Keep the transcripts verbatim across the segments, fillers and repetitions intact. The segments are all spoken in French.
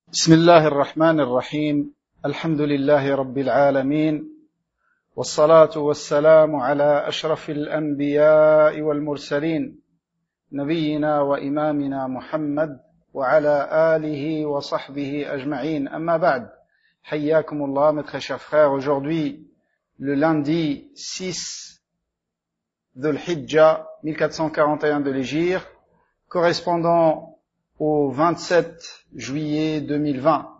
بسم الله الرحمن الرحيم الحمد لله رب العالمين والصلاة والسلام على أشرف الأنبياء والمرسلين نبينا وإمامنا محمد وعلى آله وصحبه أجمعين أما بعد حياكم الله mes très chers frères. Aujourd'hui le lundi six Dhul Hijjah mille quatre cent quarante et un de l'Hégire, correspondant au vingt-sept juillet deux mille vingt.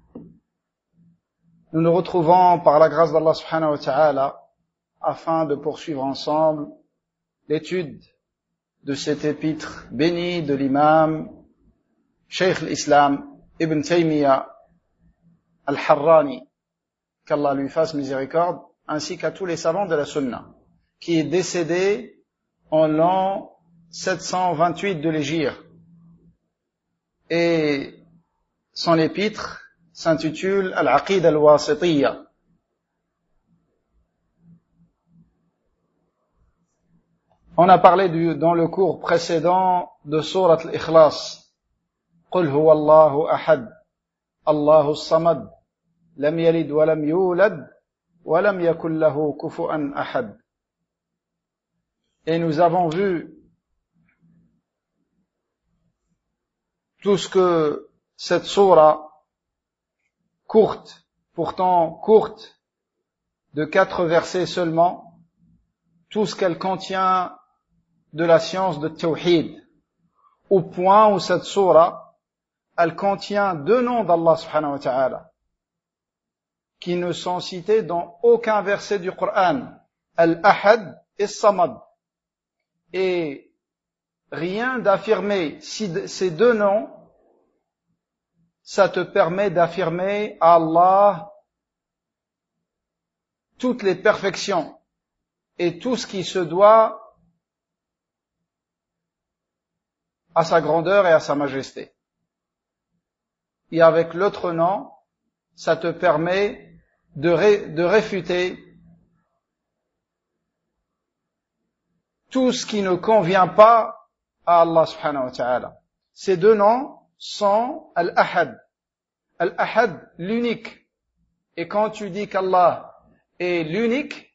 Nous nous retrouvons par la grâce d'Allah subhanahu wa ta'ala afin de poursuivre ensemble l'étude de cet épître béni de l'imam Cheikh l'Islam Ibn Taymiyyah al-Harrani, qu'Allah lui fasse miséricorde, ainsi qu'à tous les savants de la Sunna, qui est décédé en l'an sept cent vingt-huit de l'Hégire. Et son épître s'intitule Al-Aqida al-Wasitiyya. On a parlé du, dans le cours précédent de Surat al-Ikhlas. Qul huwa Allahu ahad, Allahu as-samad, lam yalid wa lam yulad, wa lam yakul lahu kufuwan ahad. Et nous avons vu tout ce que cette sourate courte, pourtant courte, de quatre versets seulement, tout ce qu'elle contient de la science de Tawhid, au point où cette sourate, elle contient deux noms d'Allah subhanahu wa ta'ala, qui ne sont cités dans aucun verset du Coran, Al-Ahad et Samad. Et rien d'affirmer ces deux noms, ça te permet d'affirmer à Allah toutes les perfections et tout ce qui se doit à sa grandeur et à sa majesté. Et avec l'autre nom, ça te permet de, ré, de réfuter tout ce qui ne convient pas à Allah subhanahu wa ta'ala. Ces deux noms sont Al-Ahad. Al-Ahad, l'unique. Et quand tu dis qu'Allah est l'unique,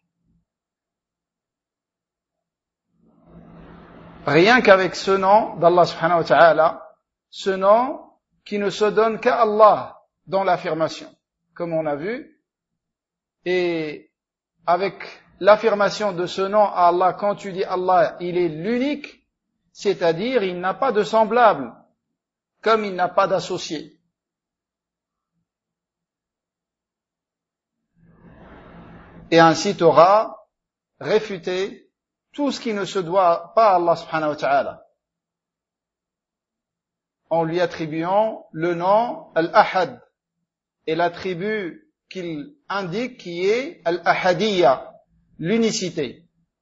rien qu'avec ce nom d'Allah subhanahu wa ta'ala, ce nom qui ne se donne qu'à Allah dans l'affirmation, comme on a vu, et avec l'affirmation de ce nom à Allah, quand tu dis Allah, il est l'unique, c'est-à-dire il n'a pas de semblable, comme il n'a pas d'associé. Et ainsi tu auras réfuté tout ce qui ne se doit pas à Allah subhanahu wa ta'ala, en lui attribuant le nom Al-Ahad et l'attribut qu'il indique qui est Al-Ahadiyya, l'unicité.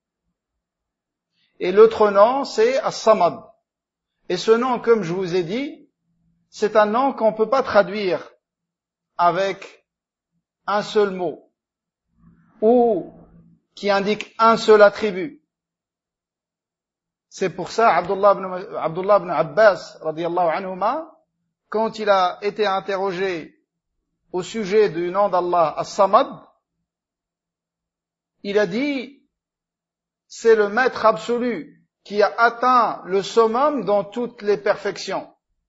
Et l'autre nom, c'est As-Samad. Et ce nom, comme je vous ai dit, c'est un nom qu'on ne peut pas traduire avec un seul mot, ou qui indique un seul attribut. C'est pour ça, Abdullah ibn, Abdullah ibn Abbas, radiyallahu anhuma, quand il a été interrogé au sujet du nom d'Allah, As-Samad, il a dit, c'est le maître absolu qui a atteint le summum dans toutes les perfections.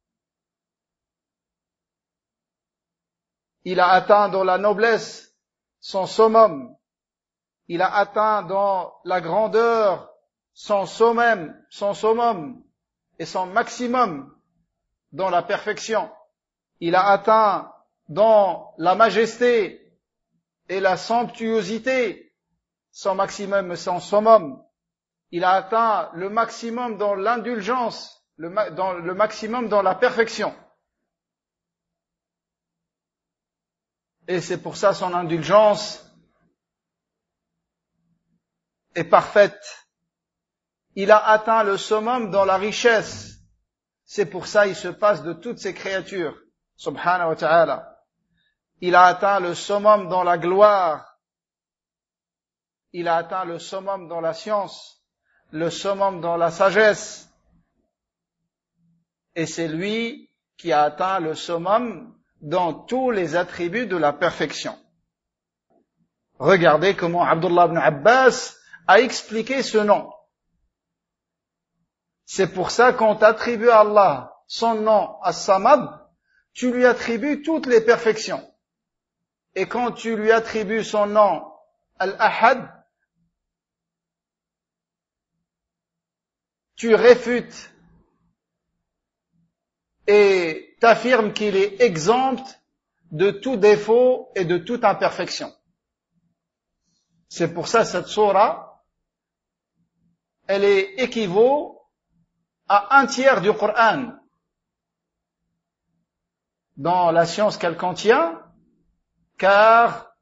Il a atteint dans la noblesse son summum. Il a atteint dans la grandeur son summum, son summum et son maximum dans la perfection. Il a atteint dans la majesté et la somptuosité son maximum et son summum. Il a atteint le maximum dans l'indulgence, le, ma- dans, le maximum dans la perfection. Et c'est pour ça son indulgence est parfaite. Il a atteint le summum dans la richesse. C'est pour ça il se passe de toutes ces créatures, subhanahu wa ta'ala. Il a atteint le summum dans la gloire. Il a atteint le summum dans la science, le summum dans la sagesse. Et c'est lui qui a atteint le summum dans tous les attributs de la perfection. Regardez comment Abdullah ibn Abbas a expliqué ce nom. C'est pour ça qu'on t'attribue à Allah son nom As-Samad, tu lui attribues toutes les perfections. Et quand tu lui attribues son nom Al-Ahad, tu réfutes et t'affirmes qu'il est exempt de tout défaut et de toute imperfection. C'est pour ça cette sourate, elle est équivaut à un tiers du Coran dans la science qu'elle contient, car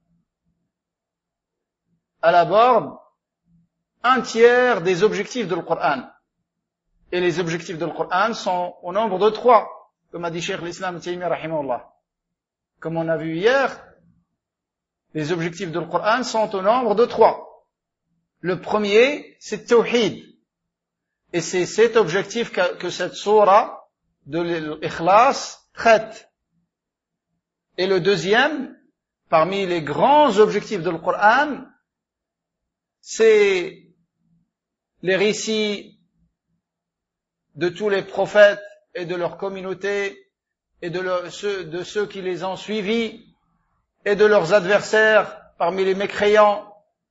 elle aborde un tiers des objectifs du Coran. Et les objectifs du Coran sont au nombre de trois, comme a dit Cheikh l'Islam Taymiyya rahimahullah. Comme on a vu hier, les objectifs du Coran sont au nombre de trois. Le premier, c'est Tawhid. Et c'est cet objectif que, que cette sourate de l'Ikhlas traite. Et le deuxième, parmi les grands objectifs de Coran, c'est les récits de tous les prophètes et de leur communauté et de, leur, ceux, de ceux qui les ont suivis et de leurs adversaires parmi les mécréants,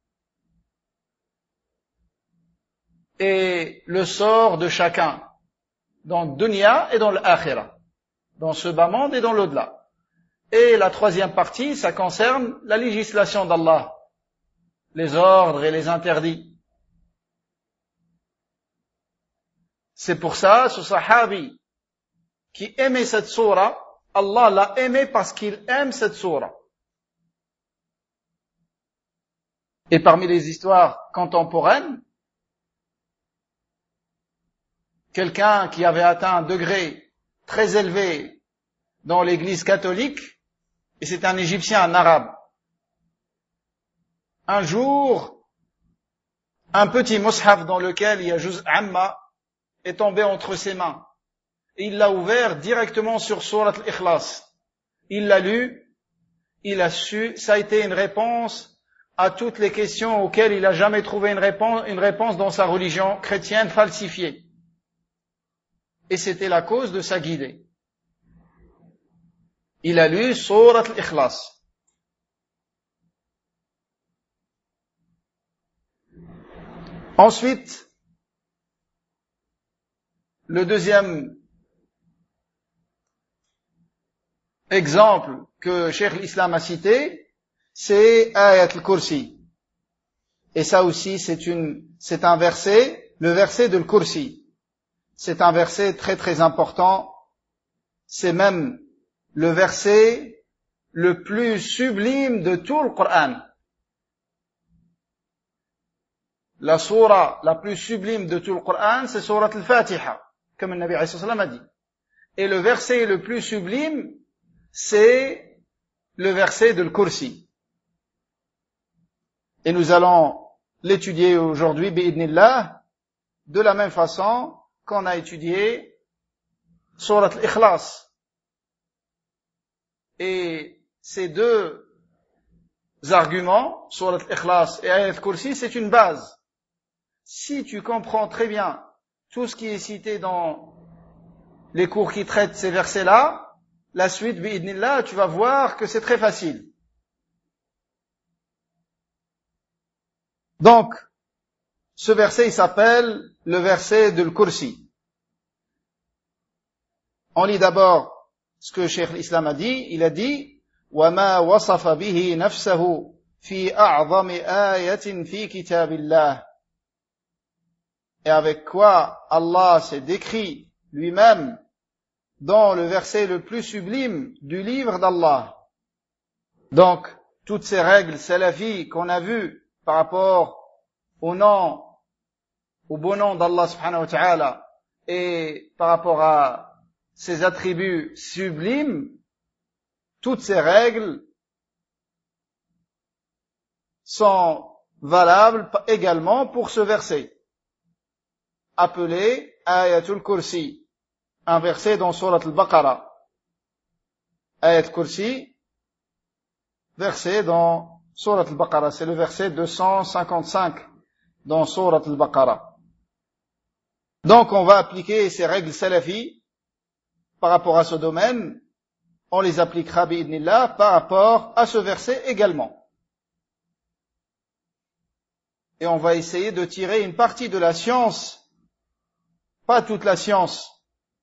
et le sort de chacun dans le dunya et dans l'akhirah, dans ce bas monde et dans l'au-delà. Et la troisième partie, ça concerne la législation d'Allah, les ordres et les interdits. C'est pour ça, ce sahabi qui aimait cette sourate, Allah l'a aimé parce qu'il aime cette sourate. Et parmi les histoires contemporaines, quelqu'un qui avait atteint un degré très élevé dans l'église catholique, et c'est un Égyptien, un arabe. Un jour, un petit mushaf dans lequel il y a Juz' Amma est tombé entre ses mains. Et il l'a ouvert directement sur Surat al-Ikhlas. Il l'a lu, il a su, ça a été une réponse à toutes les questions auxquelles il n'a jamais trouvé une réponse, une réponse dans sa religion chrétienne falsifiée. Et c'était la cause de sa guidée. Il a lu Surat al-Ikhlas. Ensuite, le deuxième exemple que Cheikh l'Islam a cité, c'est Ayat al-Kursi. Et ça aussi, c'est une, c'est un verset, le verset de al-Kursi. C'est un verset très très important. C'est même le verset le plus sublime de tout le Coran. La sourate la plus sublime de tout le Coran, c'est sourate al-Fatiha, comme le Nabi alayhi salam a dit. Et le verset le plus sublime, c'est le verset de al-Kursi. Et nous allons l'étudier aujourd'hui, bi'idnillah, de la même façon qu'on a étudié sourate al-Ikhlas. Et ces deux arguments, sourate al-Ikhlas et Ayat al-Kursi, c'est une base. Si tu comprends très bien tout ce qui est cité dans les cours qui traitent ces versets-là, la suite, bi'idnillah, tu vas voir que c'est très facile. Donc, ce verset, il s'appelle le verset de al-Kursi. On lit d'abord ce que Cheikh l'Islam a dit. Il a dit وَمَا وَصَفَ بِهِ نَفْسَهُ فِي أَعْظَمِ آيَةٍ فِي كِتَابِ اللَّهِ. Et avec quoi Allah s'est décrit lui-même dans le verset le plus sublime du livre d'Allah. Donc, toutes ces règles salafis qu'on a vues par rapport au nom, au beau nom d'Allah subhanahu wa ta'ala, et par rapport à ses attributs sublimes, toutes ces règles sont valables également pour ce verset, appelé Ayatul Kursi, un verset dans Surat al-Baqarah. Ayat Kursi, verset dans Surat al-Baqarah. C'est le verset deux cent cinquante-cinq dans Surat al-Baqarah. Donc on va appliquer ces règles salafi par rapport à ce domaine. On les appliquera bi'idnillah par rapport à ce verset également. Et on va essayer de tirer une partie de la science, pas toute la science.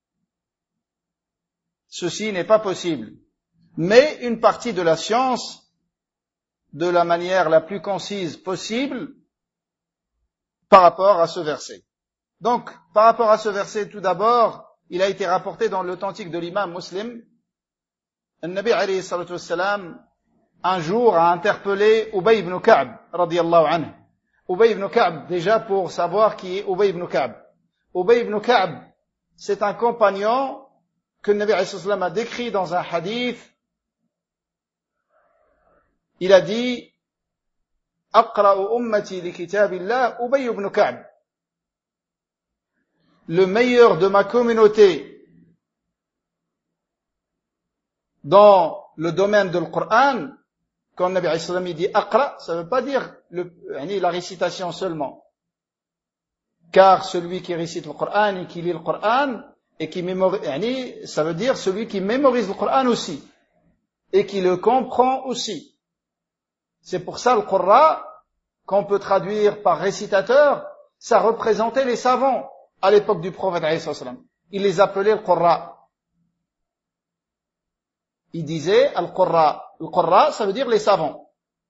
Ceci n'est pas possible. Mais une partie de la science, de la manière la plus concise possible, par rapport à ce verset. Donc, par rapport à ce verset, tout d'abord, il a été rapporté dans l'authentique de l'imam Muslim, le Nabi alayhi salatu wassalam, un jour a interpellé Ubay ibn Ka'b, radiyallahu anhu. Ubay ibn Ka'b, déjà pour savoir qui est Ubay ibn Ka'b. Ubay ibn Ka'b, c'est un compagnon que le Nabi alayhi salatu wassalam a décrit dans un hadith. Il a dit, Aqra'u ummati li kitabillah Ubay ibn Ka'b. Le meilleur de ma communauté dans le domaine de Coran, quand le Nabi alayhi sallam dit Aqra, ça ne veut pas dire le, la récitation seulement. Car celui qui récite le Coran et qui lit le Coran et qui mémorise, ça veut dire celui qui mémorise le Coran aussi et qui le comprend aussi. C'est pour ça le Qurra, qu'on peut traduire par récitateur, ça représentait les savants à l'époque du prophète alayhi sallam. Il les appelait le Qurra. Il disait al-Qurra. Le Qurra, ça veut dire les savants.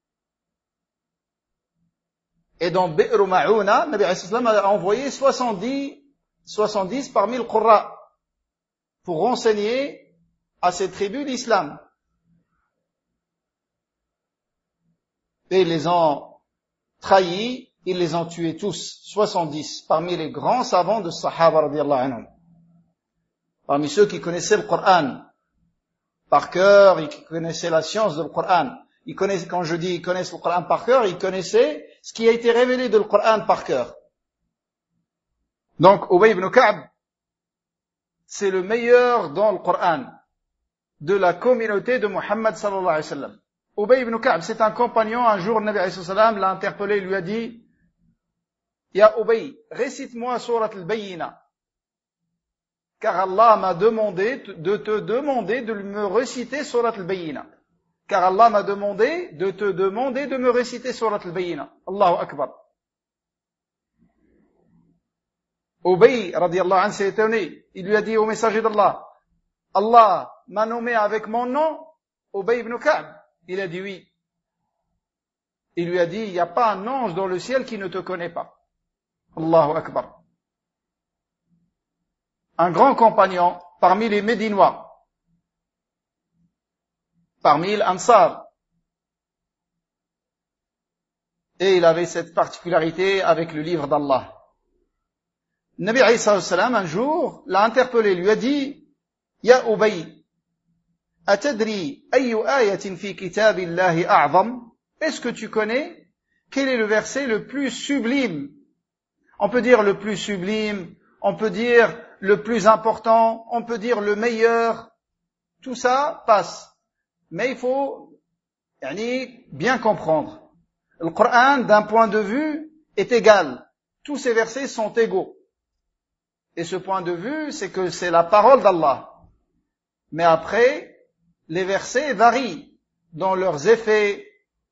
Et dans Bi'r Ma'una, Nabi alayhi sallam a envoyé soixante-dix, soixante-dix parmi le Qurra pour renseigner à ces tribus l'islam. Et ils les ont trahis, ils les ont tués tous, soixante-dix, parmi les grands savants de Sahaba radiyallahu anhum. Parmi ceux qui connaissaient le Coran par cœur et qui connaissaient la science du Coran. Ils connaissent, quand je dis ils connaissent le Coran par cœur, ils connaissaient ce qui a été révélé de le Coran par cœur. Donc, Ubay ibn Ka'b, c'est le meilleur dans le Coran de la communauté de Muhammad sallallahu alayhi wa sallam. Ubay ibn Ka'b, c'est un compagnon, un jour, le Nabi alayhi sallam l'a interpellé, il lui a dit, Ya Ubay, récite-moi surat al-Bayyina, car Allah m'a demandé de te demander de me réciter surat al-Bayyina. Car Allah m'a demandé de te demander de me réciter surat al-Bayyina. Allahu Akbar. Ubay, radiyallahu anhu, s'est étonné. Il lui a dit au messager d'Allah, Allah m'a nommé avec mon nom, Ubay ibn Ka'b. Il a dit oui. Il lui a dit, il n'y a pas un ange dans le ciel qui ne te connaît pas. Allahu Akbar. Un grand compagnon parmi les Médinois, parmi les Ansar. Et il avait cette particularité avec le livre d'Allah. Nabi alayhi sallam, un jour, l'a interpellé, lui a dit, Ya Ubay, atadri ayyu ayatin fi kitabillahi a'zam? Est-ce que tu connais quel est le verset le plus sublime? On peut dire le plus sublime, on peut dire le plus important, on peut dire le meilleur. Tout ça passe. Mais il faut yani, bien comprendre. Le Coran, d'un point de vue, est égal. Tous ces versets sont égaux. Et ce point de vue, c'est que c'est la parole d'Allah. Mais après, les versets varient dans leurs effets.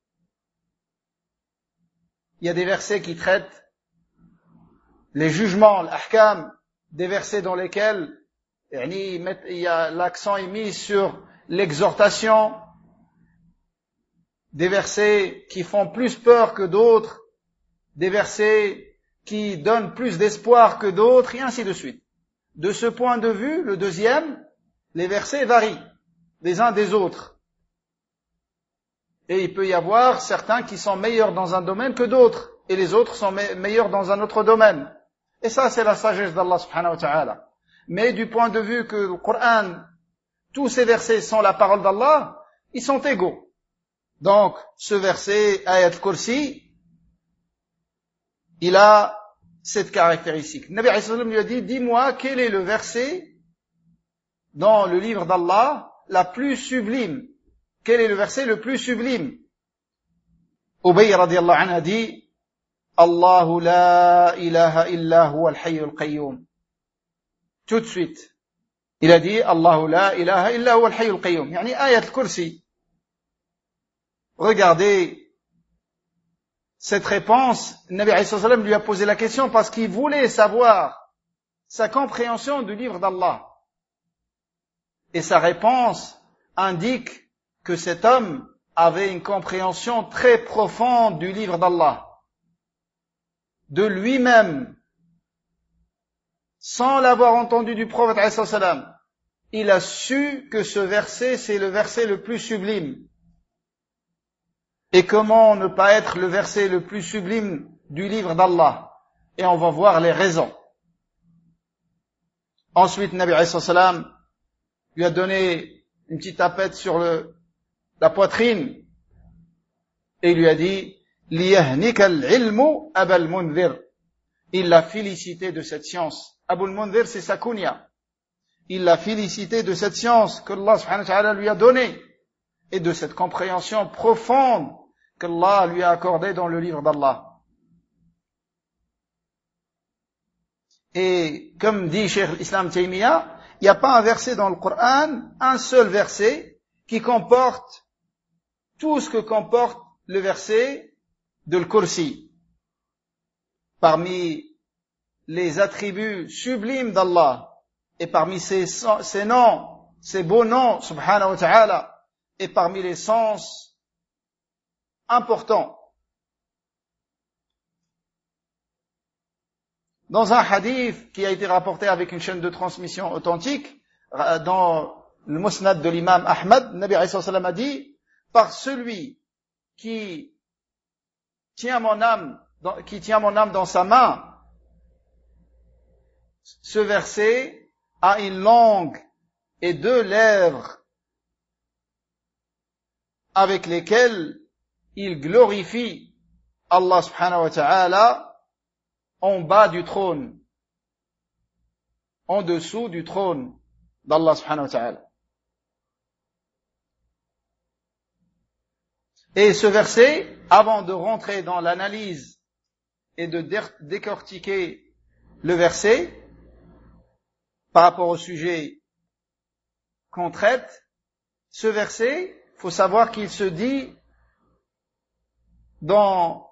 Il y a des versets qui traitent les jugements, l'ahkam, des versets dans lesquels il y a l'accent est mis sur l'exhortation, des versets qui font plus peur que d'autres, des versets qui donnent plus d'espoir que d'autres, et ainsi de suite. De ce point de vue, le deuxième, les versets varient les uns des autres. Et il peut y avoir certains qui sont meilleurs dans un domaine que d'autres, et les autres sont me- meilleurs dans un autre domaine. Et ça, c'est la sagesse d'Allah subhanahu wa ta'ala. Mais du point de vue que le Coran, tous ces versets sont la parole d'Allah, ils sont égaux. Donc, ce verset, Ayat Kursi, il a cette caractéristique. Nabi alayhi salam lui a dit, dis-moi quel est le verset dans le livre d'Allah la plus sublime. Quel est le verset le plus sublime? Ubay radiyallahu anhu a dit, Allahu la ilaha illa huwa al-hayyul qayyum. Tout de suite, il a dit, Allahu la ilaha illa huwa al-hayyul qayyum. Yani ayat al-kursi. Regardez cette réponse. Le Nabi alayhi sallam lui a posé la question parce qu'il voulait savoir sa compréhension du livre d'Allah. Et sa réponse indique que cet homme avait une compréhension très profonde du livre d'Allah, de lui-même, sans l'avoir entendu du prophète alayhi salam. Il a su que ce verset, c'est le verset le plus sublime. Et comment ne pas être le verset le plus sublime du livre d'Allah? Et on va voir les raisons. Ensuite, Nabi alayhi salam lui a donné une petite tapette sur le, la poitrine et il lui a dit, liyahnika al-ilmu abal munzir. Il l'a félicité de cette science. Abul Munzir, c'est sa kunya. Il l'a félicité de cette science que Allah subhanahu wa ta'ala lui a donnée et de cette compréhension profonde qu'Allah lui a accordée dans le livre d'Allah. Et comme dit Cheikh l'Islam Taymiyyah, il n'y a pas un verset dans le Coran, un seul verset, qui comporte tout ce que comporte le verset de l'Kursi. Parmi les attributs sublimes d'Allah, et parmi ses, ses noms, ses beaux noms, subhanahu wa ta'ala, et parmi les sens importants. Dans un hadith qui a été rapporté avec une chaîne de transmission authentique, dans le musnad de l'imam Ahmad, Nabi alayhi salam a dit, par celui qui tient mon âme, dans, qui tient mon âme dans sa main, ce verset a une langue et deux lèvres avec lesquelles il glorifie Allah subhanahu wa ta'ala en bas du trône, en dessous du trône d'Allah subhanahu wa ta'ala. Et ce verset, avant de rentrer dans l'analyse et de décortiquer le verset, par rapport au sujet qu'on traite, ce verset, il faut savoir qu'il se dit dans,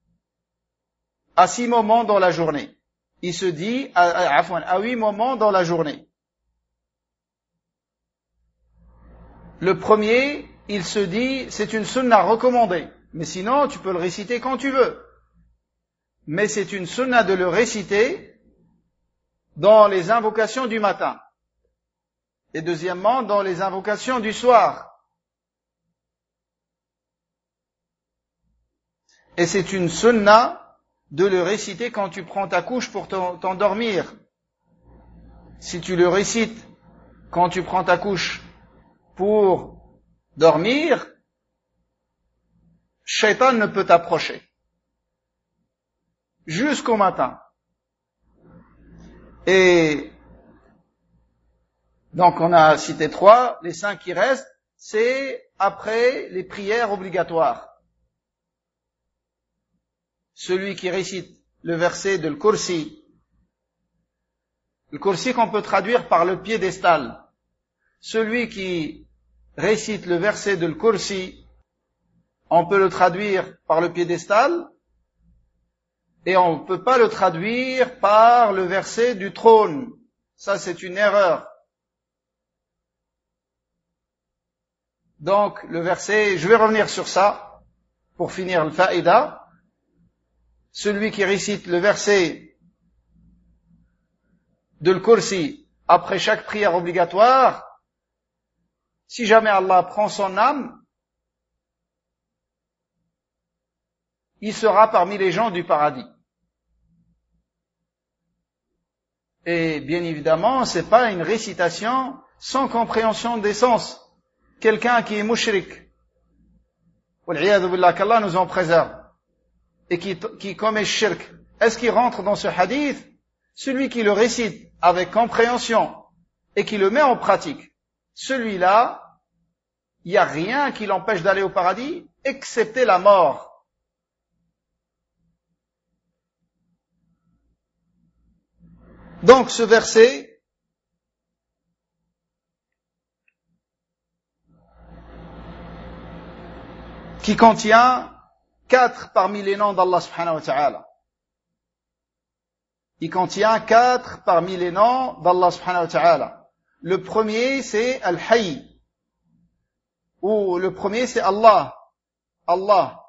à six moments dans la journée. Il se dit à, à, à huit moments dans la journée. Le premier, il se dit, c'est une sunna recommandée. Mais sinon, tu peux le réciter quand tu veux. Mais c'est une sunna de le réciter dans les invocations du matin. Et deuxièmement, dans les invocations du soir. Et c'est une sunna de le réciter quand tu prends ta couche pour t'endormir. Si tu le récites quand tu prends ta couche pour dormir, Shaitan ne peut t'approcher. Jusqu'au matin. Et donc on a cité trois, les cinq qui restent, c'est après les prières obligatoires. Celui qui récite le verset de l'Kursi, le Kursi qu'on peut traduire par le piédestal. Celui qui récite le verset de l'Kursi, on peut le traduire par le piédestal, et on ne peut pas le traduire par le verset du trône. Ça, c'est une erreur. Donc, le verset, je vais revenir sur ça, pour finir le faïda. Celui qui récite le verset de l'Kursi après chaque prière obligatoire, si jamais Allah prend son âme, il sera parmi les gens du paradis. Et bien évidemment, c'est pas une récitation sans compréhension des sens. Quelqu'un qui est mushrik, wal'iyadhu billah, qu'Allah nous en préserve, et qui, qui commet shirk, est-ce qu'il rentre dans ce hadith? Celui qui le récite avec compréhension et qui le met en pratique, celui-là, il n'y a rien qui l'empêche d'aller au paradis, excepté la mort. Donc ce verset qui contient quatre parmi les noms d'Allah subhanahu wa ta'ala. Il contient quatre parmi les noms d'Allah subhanahu wa ta'ala. Le premier c'est Al-Hayy, ou le premier c'est Allah. Allah.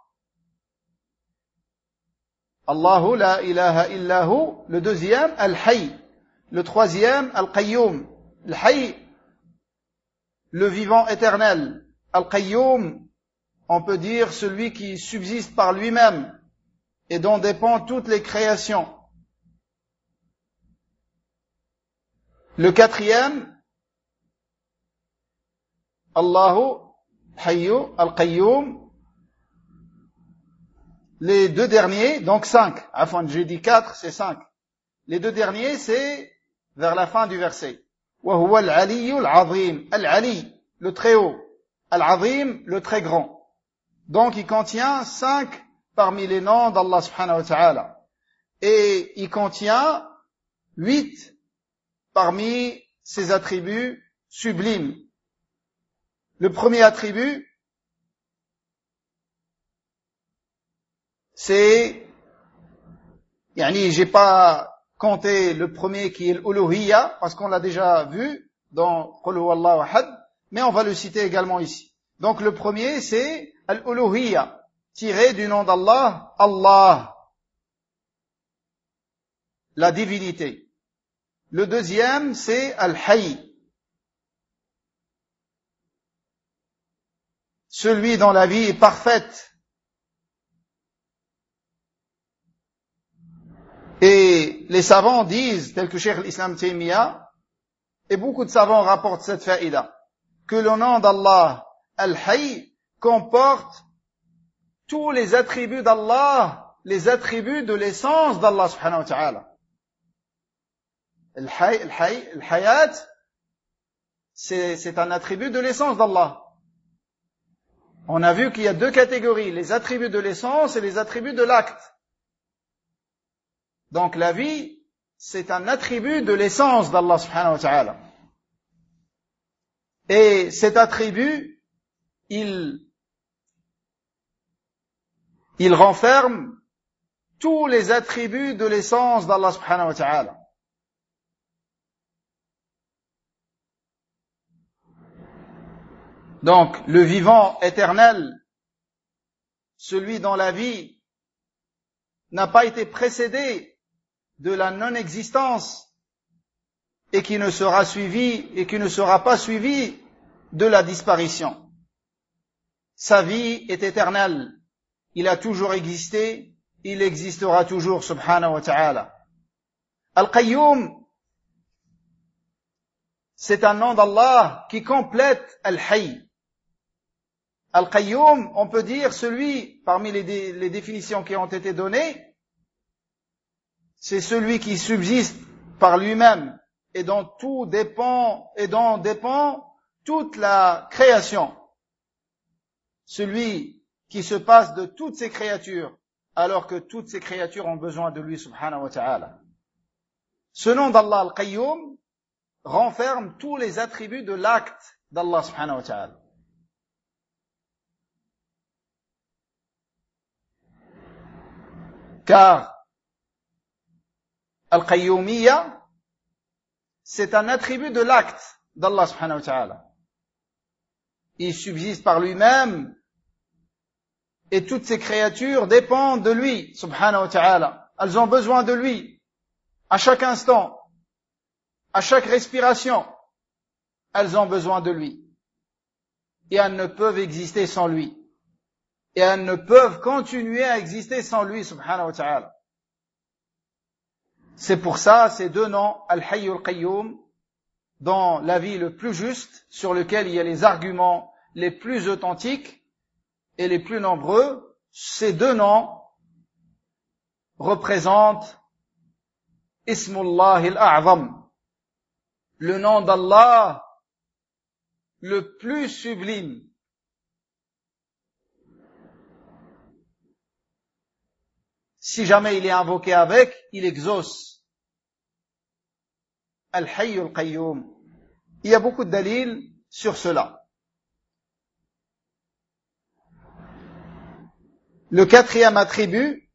Allahu la ilaha illahu. Le deuxième, Al-Hayy. Le troisième, Al-Qayyum. Al-Hayy, le vivant éternel. Al-Qayyum, on peut dire celui qui subsiste par lui-même et dont dépendent toutes les créations. Le quatrième, Allahu Hayyu Al-Qayyum. Les deux derniers, donc cinq. Afin, j'ai dit quatre, c'est cinq. Les deux derniers, c'est vers la fin du verset. Wa huwa al-aliyyu al-azim. Al-ali, le très haut. Al-azim, le très grand. Donc, il contient cinq parmi les noms d'Allah subhanahu wa ta'ala. Et il contient huit parmi ses attributs sublimes. Le premier attribut, c'est, yani, j'ai pas compté le premier qui est l'uluhiyya, parce qu'on l'a déjà vu dans Qul huwallahu ahad, mais on va le citer également ici. Donc le premier, c'est al-uluhiyya, tiré du nom d'Allah, Allah, la divinité. Le deuxième, c'est al-hayy, celui dont la vie est parfaite. Et les savants disent, tels que Cheikh l'Islam Taymiyyah, et beaucoup de savants rapportent cette faïda, que le nom d'Allah, Al-Hayy, comporte tous les attributs d'Allah, les attributs de l'essence d'Allah subhanahu wa ta'ala. Al-Hayy, Al-Hayy, Al-Hayat, c'est, c'est un attribut de l'essence d'Allah. On a vu qu'il y a deux catégories, les attributs de l'essence et les attributs de l'acte. Donc la vie, c'est un attribut de l'essence d'Allah subhanahu wa ta'ala. Et cet attribut, il, il renferme tous les attributs de l'essence d'Allah subhanahu wa ta'ala. Donc, le vivant éternel, celui dont la vie n'a pas été précédée de la non-existence et qui ne sera suivi et qui ne sera pas suivi de la disparition. Sa vie est éternelle. Il a toujours existé, il existera toujours, subhanahu wa ta'ala. Al-Qayyum, c'est un nom d'Allah qui complète Al-Hayy. Al-Qayyum, on peut dire celui, parmi les, dé, les définitions qui ont été données, c'est celui qui subsiste par lui-même et dont tout dépend, et dont dépend toute la création. Celui qui se passe de toutes ces créatures, alors que toutes ces créatures ont besoin de lui, subhanahu wa ta'ala. Ce nom d'Allah, Al-Qayyum, renferme tous les attributs de l'acte d'Allah, subhanahu wa ta'ala. Car Al-Qayyumiyya, c'est un attribut de l'acte d'Allah subhanahu wa ta'ala. Il subsiste par lui-même et toutes ces créatures dépendent de lui, subhanahu wa ta'ala. Elles ont besoin de lui à chaque instant, à chaque respiration. Elles ont besoin de lui. Et elles ne peuvent exister sans lui. Et elles ne peuvent continuer à exister sans lui, subhanahu wa ta'ala. C'est pour ça, ces deux noms, Al-Hayy Al-Qayyum, dans l'avis le plus juste, sur lequel il y a les arguments les plus authentiques et les plus nombreux, ces deux noms représentent Ismullah al-A'zam, le nom d'Allah le plus sublime, si jamais il est invoqué avec, il exauce. Al-Hayy al-Qayyum. Il y a beaucoup de dalils sur cela. Le quatrième attribut,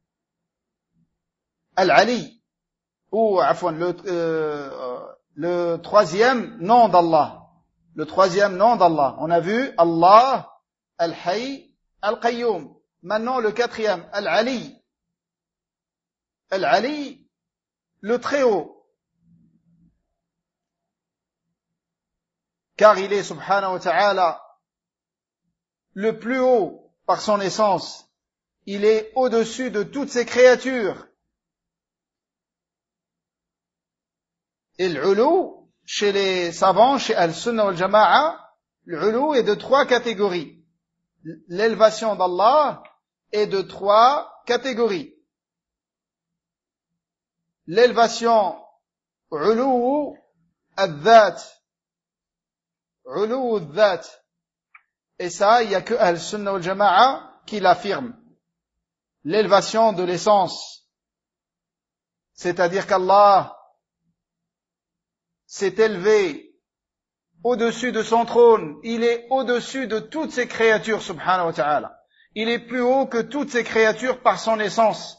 Al-Ali, ou afwan, le, euh, le troisième nom d'Allah. Le troisième nom d'Allah. On a vu Allah, Al-Hayy, Al-Qayyum. Maintenant le quatrième, Al-Ali. Al-Ali, le très haut. Car il est, subhanahu wa ta'ala, le plus haut par son essence. Il est au-dessus de toutes ses créatures. Et l'ulu, chez les savants, chez Al-Sunnah wal-Jama'a, l'ulu est de trois catégories. L'élévation d'Allah est de trois catégories. L'élévation ulu al-dhat, ulu al-dhat. Et ça, il n'y a que Al-Sunnah wal-Jama'a qui l'affirme. L'élévation de l'essence. C'est-à-dire qu'Allah s'est élevé au-dessus de son trône. Il est au-dessus de toutes ses créatures, subhanahu wa ta'ala. Il est plus haut que toutes ses créatures par son essence.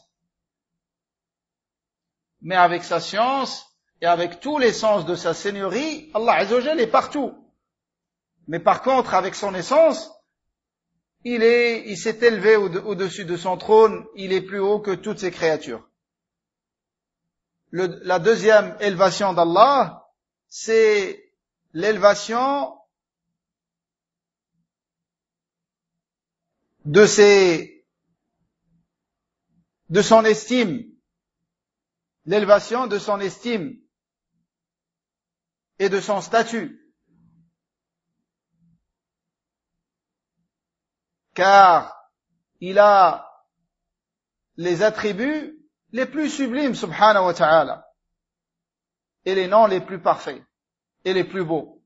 Mais avec sa science et avec tous les sens de sa seigneurie, Allah Azza wa Jalla est partout. Mais par contre, avec son essence, il est, il s'est élevé au-dessus de son trône, il est plus haut que toutes ses créatures. Le, la deuxième élévation d'Allah, c'est l'élévation de ses, de son estime, l'élévation de son estime et de son statut. Car il a les attributs les plus sublimes, subhanahu wa ta'ala, et les noms les plus parfaits et les plus beaux.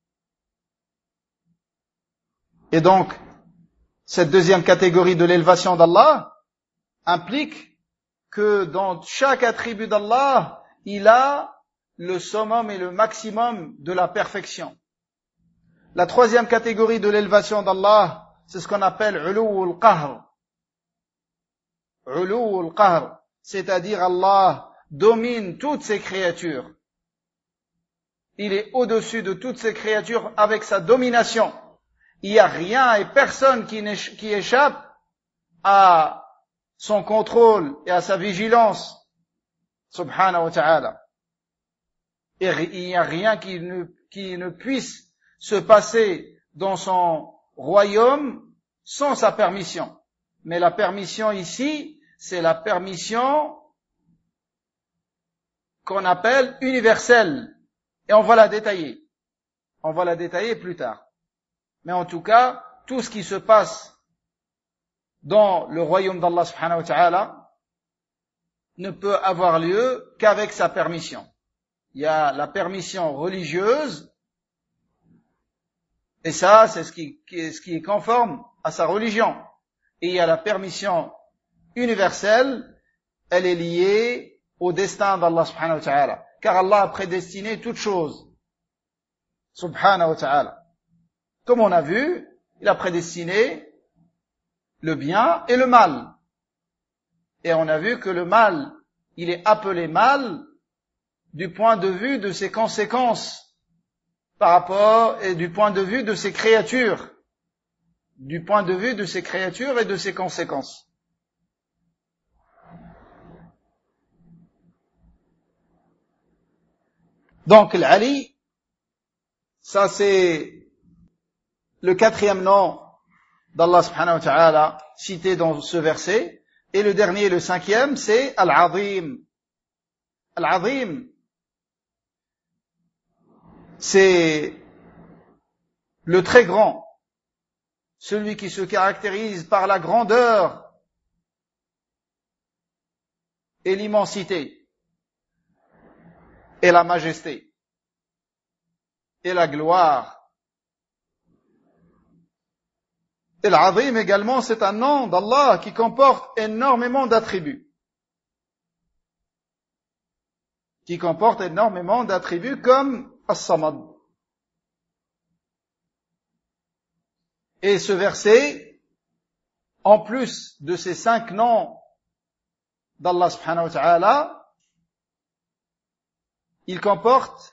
Et donc, cette deuxième catégorie de l'élévation d'Allah implique que dans chaque attribut d'Allah, il a le summum et le maximum de la perfection. La troisième catégorie de l'élévation d'Allah, c'est ce qu'on appelle ulu al-qahr. Ulu al-qahr, c'est-à-dire Allah domine toutes ses créatures. Il est au-dessus de toutes ses créatures avec sa domination. Il n'y a rien et personne qui, qui échappe à son contrôle et à sa vigilance, subhanahu wa ta'ala. Et il n'y a rien qui ne, qui ne puisse se passer dans son royaume sans sa permission. Mais la permission ici, c'est la permission qu'on appelle universelle. Et on va la détailler. On va la détailler plus tard. Mais en tout cas, tout ce qui se passe dans le royaume d'Allah subhanahu wa ta'ala ne peut avoir lieu qu'avec sa permission. Il y a la permission religieuse, et ça, c'est ce qui, ce qui est conforme à sa religion. Et il y a la permission universelle, elle est liée au destin d'Allah subhanahu wa ta'ala. Car Allah a prédestiné toutes choses. Subhanahu wa ta'ala. Comme on a vu, il a prédestiné le bien et le mal. Et on a vu que le mal, il est appelé mal du point de vue de ses conséquences par rapport et du point de vue de ses créatures. Du point de vue de ses créatures et de ses conséquences. Donc l'Ali, ça c'est le quatrième nom d'Allah subhanahu wa ta'ala cité dans ce verset. Et le dernier, le cinquième, c'est Al-Azim. Al-Azim, c'est le très grand, celui qui se caractérise par la grandeur et l'immensité et la majesté et la gloire Et l'Azim également, c'est un nom d'Allah qui comporte énormément d'attributs. Qui comporte énormément d'attributs comme As-Samad. Et ce verset, en plus de ces cinq noms d'Allah subhanahu wa ta'ala, il comporte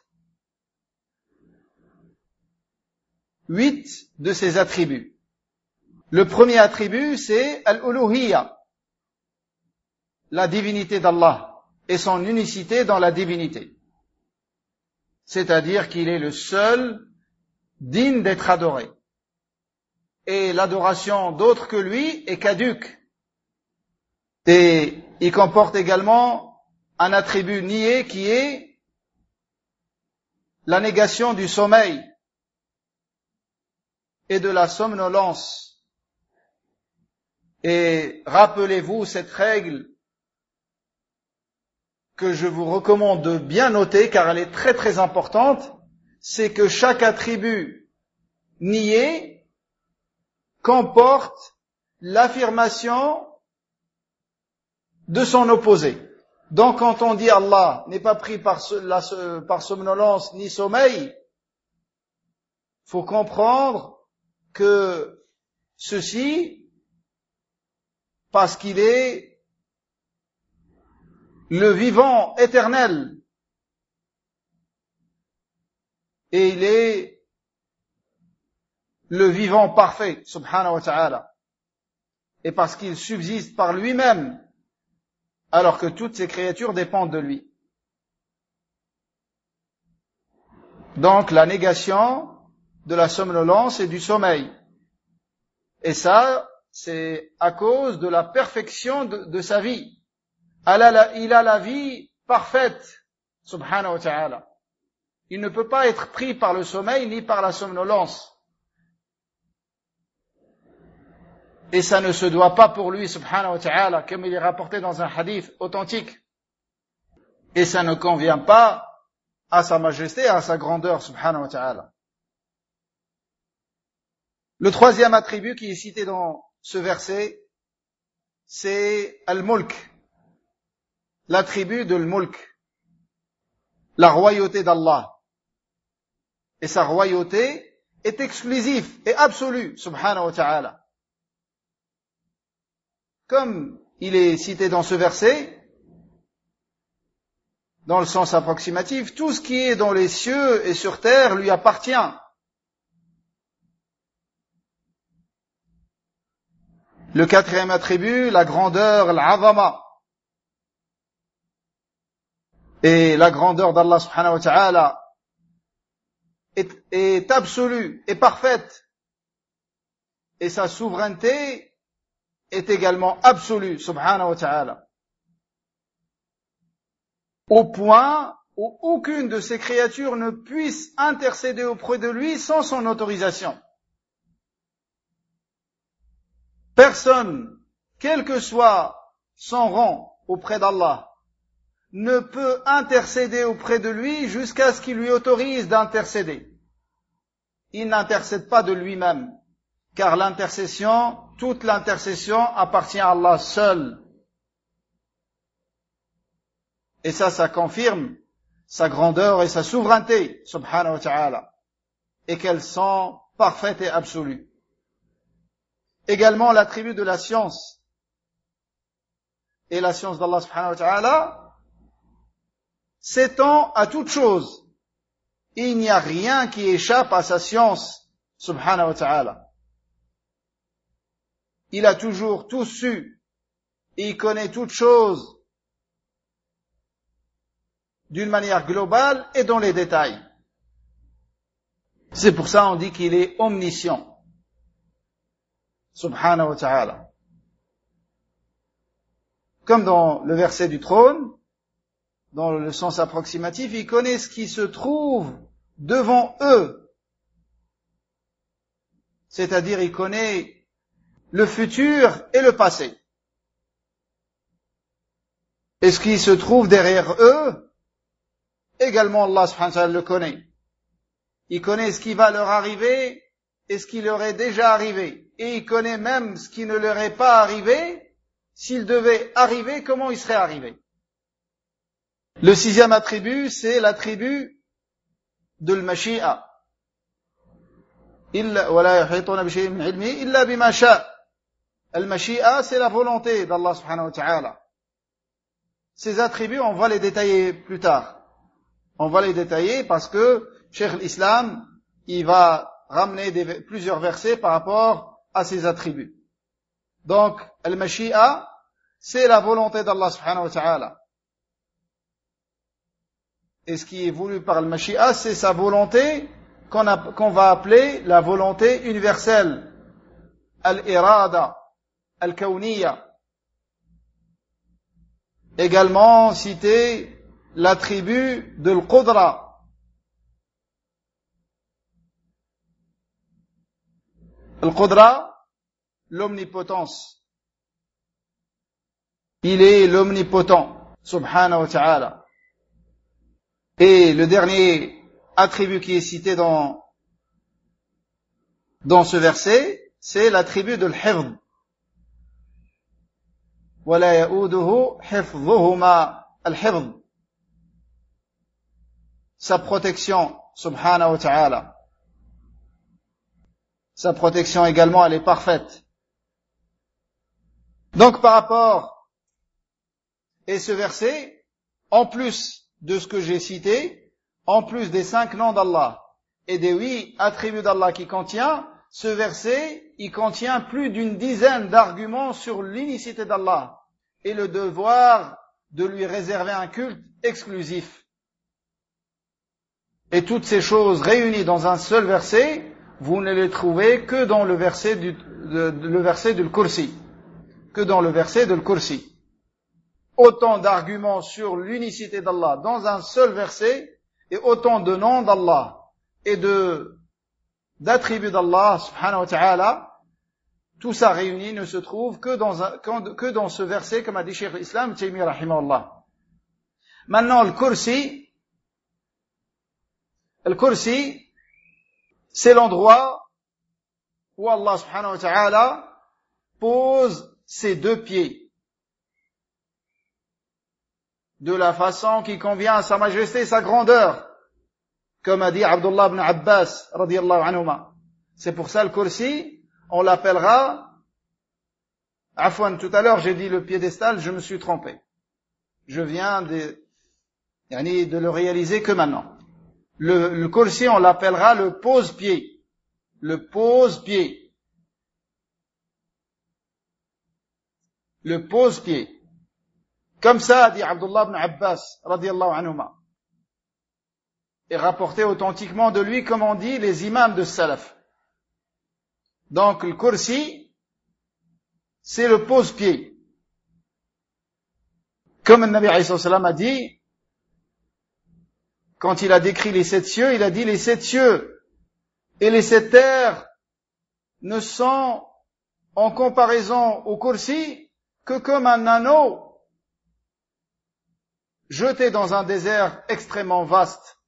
huit de ses attributs. Le premier attribut, c'est Al-Uluhiyya, la divinité d'Allah et son unicité dans la divinité. C'est-à-dire qu'il est le seul digne d'être adoré. Et l'adoration d'autres que lui est caduque. Et il comporte également un attribut nié qui est la négation du sommeil et de la somnolence. Et rappelez-vous cette règle que je vous recommande de bien noter car elle est très très importante, c'est que chaque attribut nié comporte l'affirmation de son opposé. Donc quand on dit Allah n'est pas pris par, la, par somnolence ni sommeil, faut comprendre que ceci, parce qu'il est le vivant éternel, et il est le vivant parfait, subhanahu wa ta'ala, et parce qu'il subsiste par lui-même, alors que toutes ces créatures dépendent de lui. Donc la négation de la somnolence et du sommeil. Et ça, c'est à cause de la perfection de, de sa vie. Il a, la, il a la vie parfaite, subhanahu wa ta'ala. Il ne peut pas être pris par le sommeil ni par la somnolence. Et ça ne se doit pas pour lui, subhanahu wa ta'ala, comme il est rapporté dans un hadith authentique. Et ça ne convient pas à sa majesté, à sa grandeur, subhanahu wa ta'ala. Le troisième attribut qui est cité dans ce verset, c'est Al-Mulk, l'attribut de Al-Mulk, la royauté d'Allah. Et sa royauté est exclusive et absolue, subhanahu wa ta'ala. Comme il est cité dans ce verset, dans le sens approximatif, tout ce qui est dans les cieux et sur terre lui appartient. Le quatrième attribut, la grandeur, l'azama. Et la grandeur d'Allah subhanahu wa ta'ala est, est absolue, est parfaite. Et sa souveraineté est également absolue, subhanahu wa ta'ala. Au point où aucune de ces créatures ne puisse intercéder auprès de lui sans son autorisation. Personne, quel que soit son rang auprès d'Allah, ne peut intercéder auprès de lui jusqu'à ce qu'il lui autorise d'intercéder. Il n'intercède pas de lui-même, car l'intercession, toute l'intercession appartient à Allah seul. Et ça, ça confirme sa grandeur et sa souveraineté, subhanahu wa ta'ala, et qu'elles sont parfaites et absolues. Également l'attribut de la science. Et la science d'Allah subhanahu wa ta'ala s'étend à toute chose. Il n'y a rien qui échappe à sa science, subhanahu wa ta'ala. Il a toujours tout su. Il connaît toutes choses d'une manière globale et dans les détails. C'est pour ça qu'on dit qu'il est omniscient. Subhanahu wa ta'ala. Comme dans le verset du trône, dans le sens approximatif, il connaît ce qui se trouve devant eux. C'est-à-dire, il connaît le futur et le passé. Et ce qui se trouve derrière eux, également Allah subhanahu wa ta'ala le connaît. Il connaît ce qui va leur arriver et ce qui leur est déjà arrivé. Et il connaît même ce qui ne leur est pas arrivé. S'il devait arriver, comment il serait arrivé? Le sixième attribut, c'est l'attribut de l'mashi'a. إلا ولا يحيطون بشيء من علمه إلا بما شاء. Al-mashi'a, c'est la volonté d'Allah subhanahu wa ta'ala. Ces attributs, on va les détailler plus tard. On va les détailler parce que Cheikh l'Islam, il va ramener des, plusieurs versets par rapport à ces attributs. Donc, al-mashi'a, c'est la volonté d'Allah subhanahu wa ta'ala. Et ce qui est voulu par al-mashi'a, c'est sa volonté qu'on, a, qu'on va appeler la volonté universelle. Al-irada, al-kawniyya. Également citer l'attribut de l'qudra. Al-qudra, l'omnipotence. Il est l'omnipotent, subhanahu wa ta'ala. Et le dernier attribut qui est cité dans, dans ce verset, c'est l'attribut de l'hifz. وَلَا يَؤُودُهُ حِفْظُهُمَا الْحِفْظ. Sa protection, subhanahu wa ta'ala. Sa protection également, elle est parfaite. Donc par rapport à ce verset, en plus de ce que j'ai cité, en plus des cinq noms d'Allah et des huit attributs d'Allah qui contient, ce verset, il contient plus d'une dizaine d'arguments sur l'unicité d'Allah et le devoir de lui réserver un culte exclusif. Et toutes ces choses réunies dans un seul verset, vous ne les trouvez que dans le verset du, de, de, le verset du Kursi. Que dans le verset de Kursi. Autant d'arguments sur l'unicité d'Allah dans un seul verset, et autant de noms d'Allah et de, d'attributs d'Allah, subhanahu wa ta'ala, tout ça réuni ne se trouve que dans, un, que dans ce verset, comme a dit Cheikh l'Islam, Taymi rahimahullah. Maintenant, le Kursi, le Kursi, c'est l'endroit où Allah subhanahu wa ta'ala pose ses deux pieds de la façon qui convient à sa majesté et sa grandeur, comme a dit Abdullah ibn Abbas radiyallahu anhuma. C'est pour ça le Kursi, on l'appellera, Afwan, tout à l'heure j'ai dit le piédestal, je me suis trompé. Je viens de, de le réaliser que maintenant. Le, le Kursi, on l'appellera le pose-pied. Le pose-pied. Le pose-pied. Comme ça, dit Abdullah ibn Abbas, radiyallahu anhuma. Et rapporté authentiquement de lui, comme on dit, les imams de Salaf. Donc, le Kursi, c'est le pose-pied. Comme le Nabi alayhi salam a dit, quand il a décrit les sept cieux, il a dit les sept cieux et les sept terres ne sont en comparaison au Kursi que comme un anneau jeté dans un désert extrêmement vaste.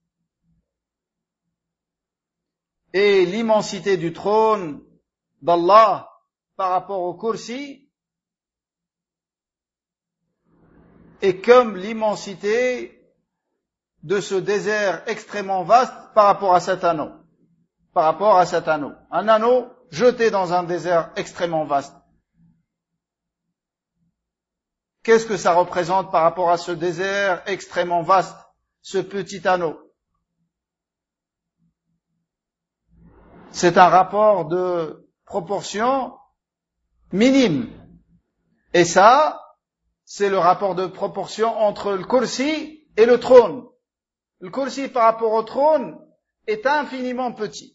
Et l'immensité du trône d'Allah par rapport au Kursi est comme l'immensité de ce désert extrêmement vaste par rapport à cet anneau. Par rapport à cet anneau. Un anneau jeté dans un désert extrêmement vaste. Qu'est-ce que ça représente par rapport à ce désert extrêmement vaste, ce petit anneau? C'est un rapport de proportion minime. Et ça, c'est le rapport de proportion entre le Kursi et le trône. Le Kursi par rapport au trône est infiniment petit.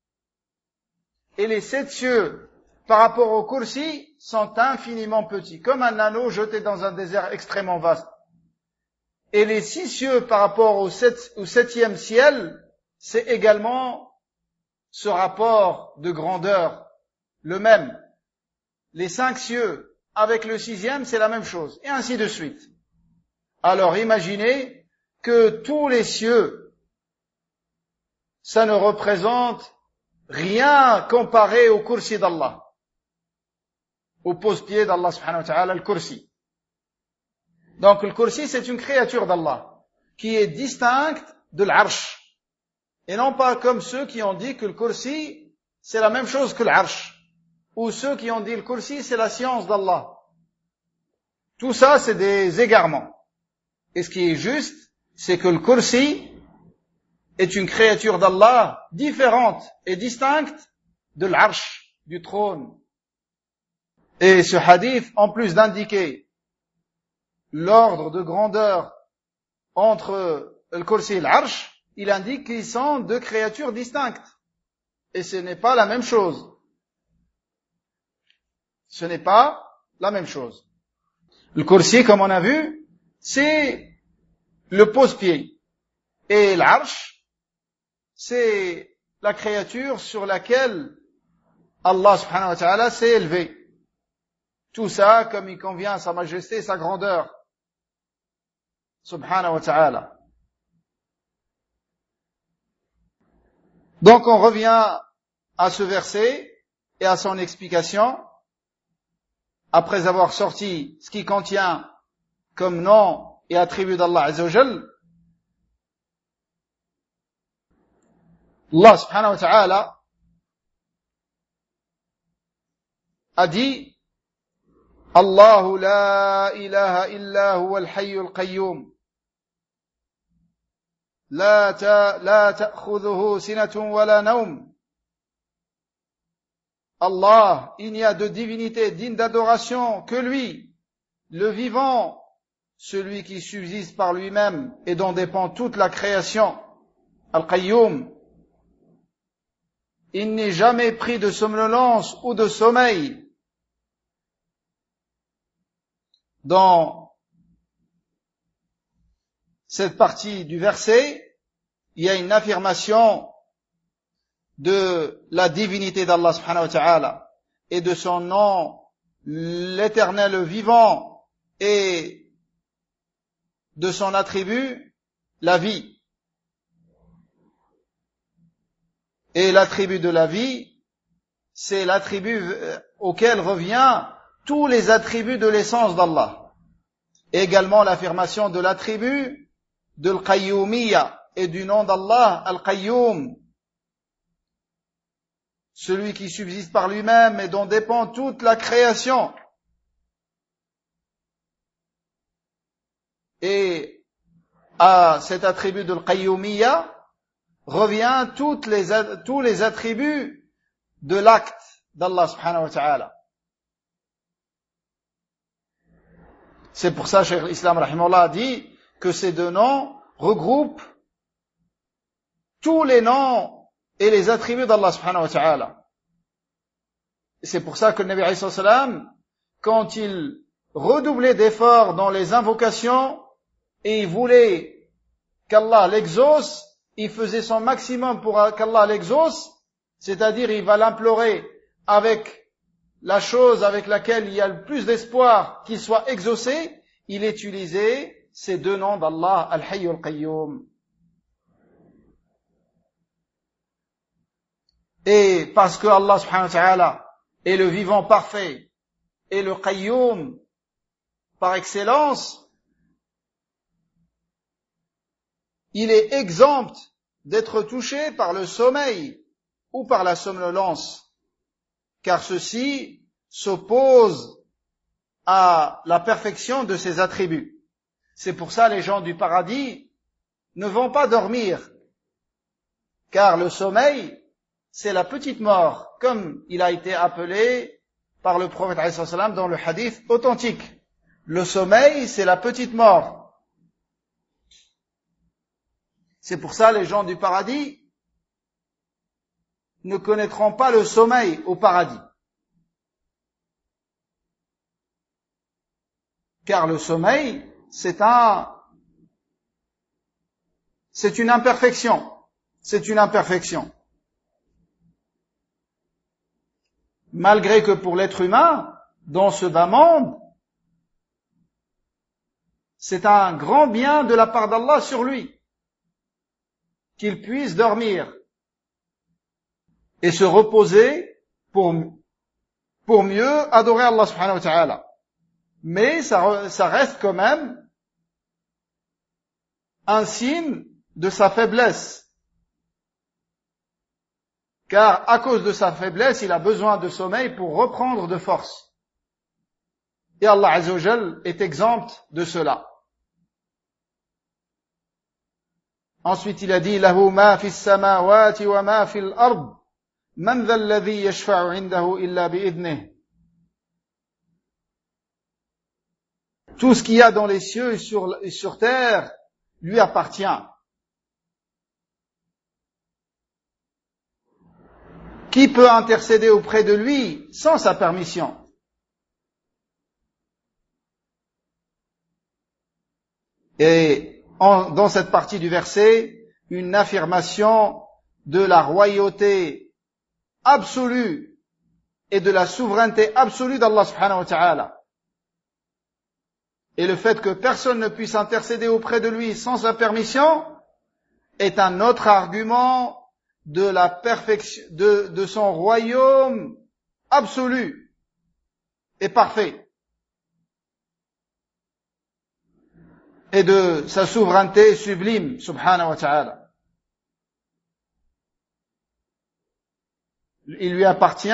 Et les sept cieux par rapport au Kursi sont infiniment petits, comme un anneau jeté dans un désert extrêmement vaste. Et les six cieux par rapport au, sept, au septième ciel, c'est également ce rapport de grandeur, le même. Les cinq cieux avec le sixième, c'est la même chose, et ainsi de suite. Alors imaginez que tous les cieux, ça ne représente rien comparé au kursi d'Allah, au pose-pied d'Allah subhanahu wa ta'ala, le kursi. Donc le kursi, c'est une créature d'Allah qui est distincte de l'arsh. Et non pas comme ceux qui ont dit que le kursi, c'est la même chose que l'arsh. Ou ceux qui ont dit le kursi, c'est la science d'Allah. Tout ça, c'est des égarements. Et ce qui est juste, c'est que le kursi est une créature d'Allah différente et distincte de l'arsh, du trône. Et ce hadith, en plus d'indiquer l'ordre de grandeur entre le kursi et l'arsh, il indique qu'ils sont deux créatures distinctes. Et ce n'est pas la même chose. Ce n'est pas la même chose. Le kursi, comme on a vu, c'est le pose-pied. Et l'arsh, c'est la créature sur laquelle Allah subhanahu wa ta'ala s'est élevé. Tout ça comme il convient à sa majesté et sa grandeur. Subhanahu wa ta'ala. Donc on revient à ce verset et à son explication. Après avoir sorti ce qui contient comme nom et attribut d'Allah Azza wa Jal, Allah subhanahu wa ta'ala a dit Allahu la ilaha illa huwa al-hayy al-qayyum la ta la ta'khudhuhu sinatun wa la nawm. Allah, il n'y a de divinité digne d'adoration que lui, le vivant, celui qui subsiste par lui-même et dont dépend toute la création, Al-Qayyum. Il n'est jamais pris de somnolence ou de sommeil. Dans cette partie du verset, il y a une affirmation de la divinité d'Allah subhanahu wa ta'ala et de son nom, l'éternel vivant, et de son attribut, la vie. Et l'attribut de la vie, c'est l'attribut auquel revient tous les attributs de l'essence d'Allah. Et également l'affirmation de l'attribut de l'Qayyumiyya et du nom d'Allah, Al-Qayyum, celui qui subsiste par lui-même et dont dépend toute la création. Et à cet attribut de l'Qayyumiyya revient toutes les, tous les attributs de l'acte d'Allah subhanahu wa ta'ala. C'est pour ça que Cheikh l'Islam rahimahullah a dit que ces deux noms regroupent tous les noms et les attributs d'Allah subhanahu wa ta'ala. C'est pour ça que le Nabi alayhi salam, quand il redoublait d'efforts dans les invocations et il voulait qu'Allah l'exauce, il faisait son maximum pour qu'Allah l'exauce, c'est-à-dire il va l'implorer avec la chose avec laquelle il y a le plus d'espoir qu'il soit exaucé, il utilisait ces deux noms d'Allah, Al-Hayy al-Qayyum. Et parce que Allah subhanahu wa ta'ala est le vivant parfait et le Qayyum par excellence, il est exempt d'être touché par le sommeil ou par la somnolence, car ceci s'oppose à la perfection de ses attributs. C'est pour ça les gens du paradis ne vont pas dormir, car le sommeil, c'est la petite mort, comme il a été appelé par le prophète alayhi salam dans le hadith authentique. Le sommeil, c'est la petite mort. C'est pour ça les gens du paradis ne connaîtront pas le sommeil au paradis. Car le sommeil, c'est un, c'est une imperfection. C'est une imperfection. Malgré que pour l'être humain, dans ce bas monde, c'est un grand bien de la part d'Allah sur lui, qu'il puisse dormir. et se reposer pour, pour mieux adorer Allah subhanahu wa ta'ala. Mais ça, ça reste quand même un signe de sa faiblesse. Car à cause de sa faiblesse, il a besoin de sommeil pour reprendre de force. Et Allah Azza wa Jal est exempt de cela. Ensuite, il a dit, lahu ma fi as-samawati wa ma fi al-ard, man dha alladhi yashfa'u 'indahu illa bi'idhnihi. Tout ce qu'il y a dans les cieux et sur, et sur terre lui appartient. Qui peut intercéder auprès de lui sans sa permission? Et en, dans cette partie du verset, une affirmation de la royauté absolue et de la souveraineté absolue d'Allah subhanahu wa ta'ala. Et le fait que personne ne puisse intercéder auprès de lui sans sa permission est un autre argument de la perfection, de, de son royaume absolu et parfait. Et de sa souveraineté sublime, subhanahu wa ta'ala. Il lui appartient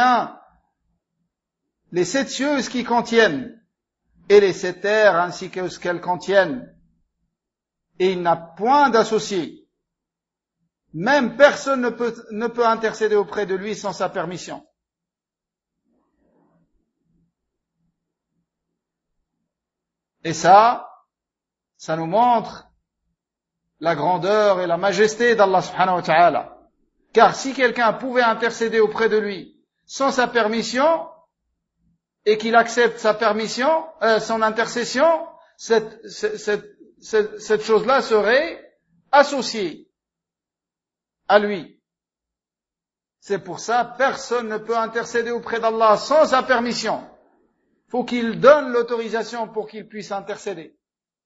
les sept cieux, ce qu'ils contiennent, et les sept terres ainsi que ce qu'elles contiennent. Et il n'a point d'associé. Même personne ne peut, ne peut intercéder auprès de lui sans sa permission. Et ça, ça nous montre la grandeur et la majesté d'Allah subhanahu wa ta'ala. Car si quelqu'un pouvait intercéder auprès de lui sans sa permission, et qu'il accepte sa permission, euh, son intercession, cette, cette, cette, cette chose-là serait associée à lui. C'est pour ça, personne ne peut intercéder auprès d'Allah sans sa permission. Faut qu'il donne l'autorisation pour qu'il puisse intercéder.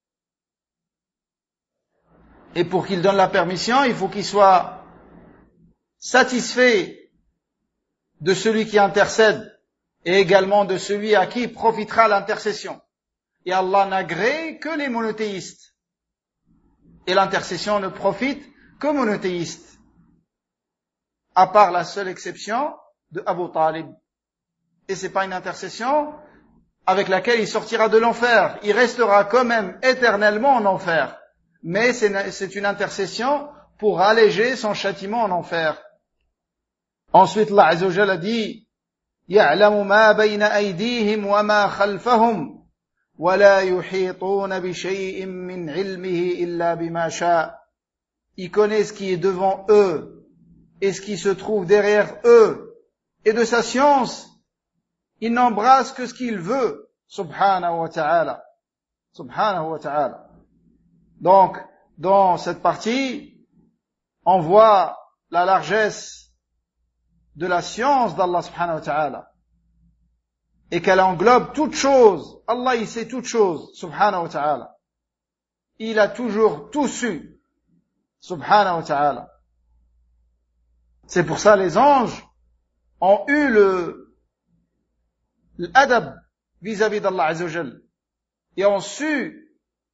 Et pour qu'il donne la permission, il faut qu'il soit satisfait de celui qui intercède et également de celui à qui profitera l'intercession. Et Allah n'agrée que les monothéistes. Et l'intercession ne profite qu'aux monothéistes. À part la seule exception de Abu Talib. Et c'est pas une intercession avec laquelle il sortira de l'enfer. Il restera quand même éternellement en enfer. Mais c'est une intercession pour alléger son châtiment en enfer. Ensuite, Allah Azza wa Jalla a dit, يعلم ما بين أيديهم وما خلفهم ولا يحيطون بشيء من علمه إلا بما شاء. Il connaît ce qui est devant eux et ce qui se trouve derrière eux. Et de sa science, il n'embrasse que ce qu'il veut. Subhanahu wa ta'ala. Subhanahu wa ta'ala. Donc, dans cette partie, on voit la largesse de la science d'Allah subhanahu wa ta'ala. Et qu'elle englobe toute chose. Allah, il sait toute chose. Subhanahu wa ta'ala. Il a toujours tout su. Subhanahu wa ta'ala. C'est pour ça les anges ont eu le l'adab vis-à-vis d'Allah Azza wa Jal et ont su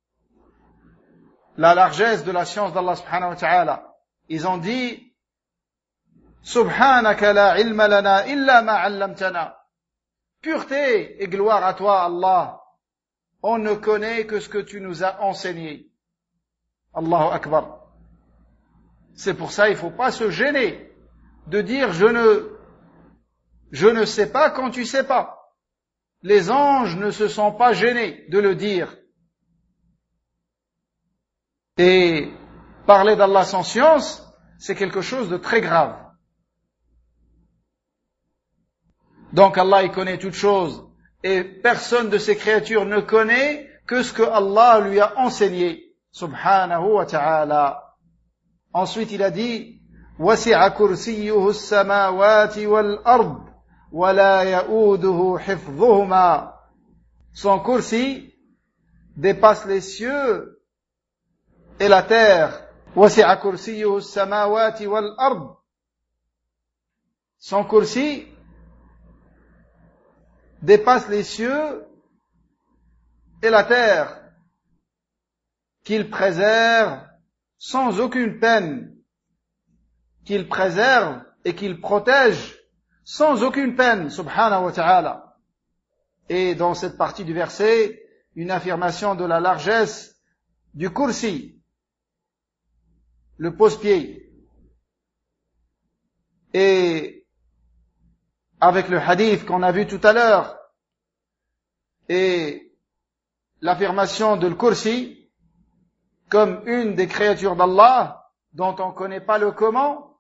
la largesse de la science d'Allah subhanahu wa ta'ala. Ils ont dit Subhanaka la ilma lana illa ma 'allamtana. Pureté et gloire à toi Allah. On ne connaît que ce que tu nous as enseigné. Allahu Akbar. C'est pour ça il ne faut pas se gêner de dire je ne je ne sais pas quand tu sais pas. Les anges ne se sont pas gênés de le dire. Et parler d'Allah sans science, c'est quelque chose de très grave. Donc Allah il connaît toutes choses et personne de ses créatures ne connaît que ce que Allah lui a enseigné. Subhanahu wa ta'ala. Ensuite il a dit وَسِعَ كُرْسِيُّهُ السَّمَاوَاتِ وَالْأَرْضِ وَلَا يَؤُودُهُ حِفْظُهُمَا. Son kursi dépasse les cieux et la terre. وَسِعَ كُرْسِيُّهُ السَّمَاوَاتِ وَالْأَرْضِ. son kursi dépasse les cieux et la terre, qu'il préserve sans aucune peine, qu'il préserve et qu'il protège sans aucune peine, subhanahu wa ta'ala. Et dans cette partie du verset, une affirmation de la largesse du kursi, le pose-pied. Et avec le hadith qu'on a vu tout à l'heure, et l'affirmation de le kursi comme une des créatures d'Allah dont on ne connaît pas le comment,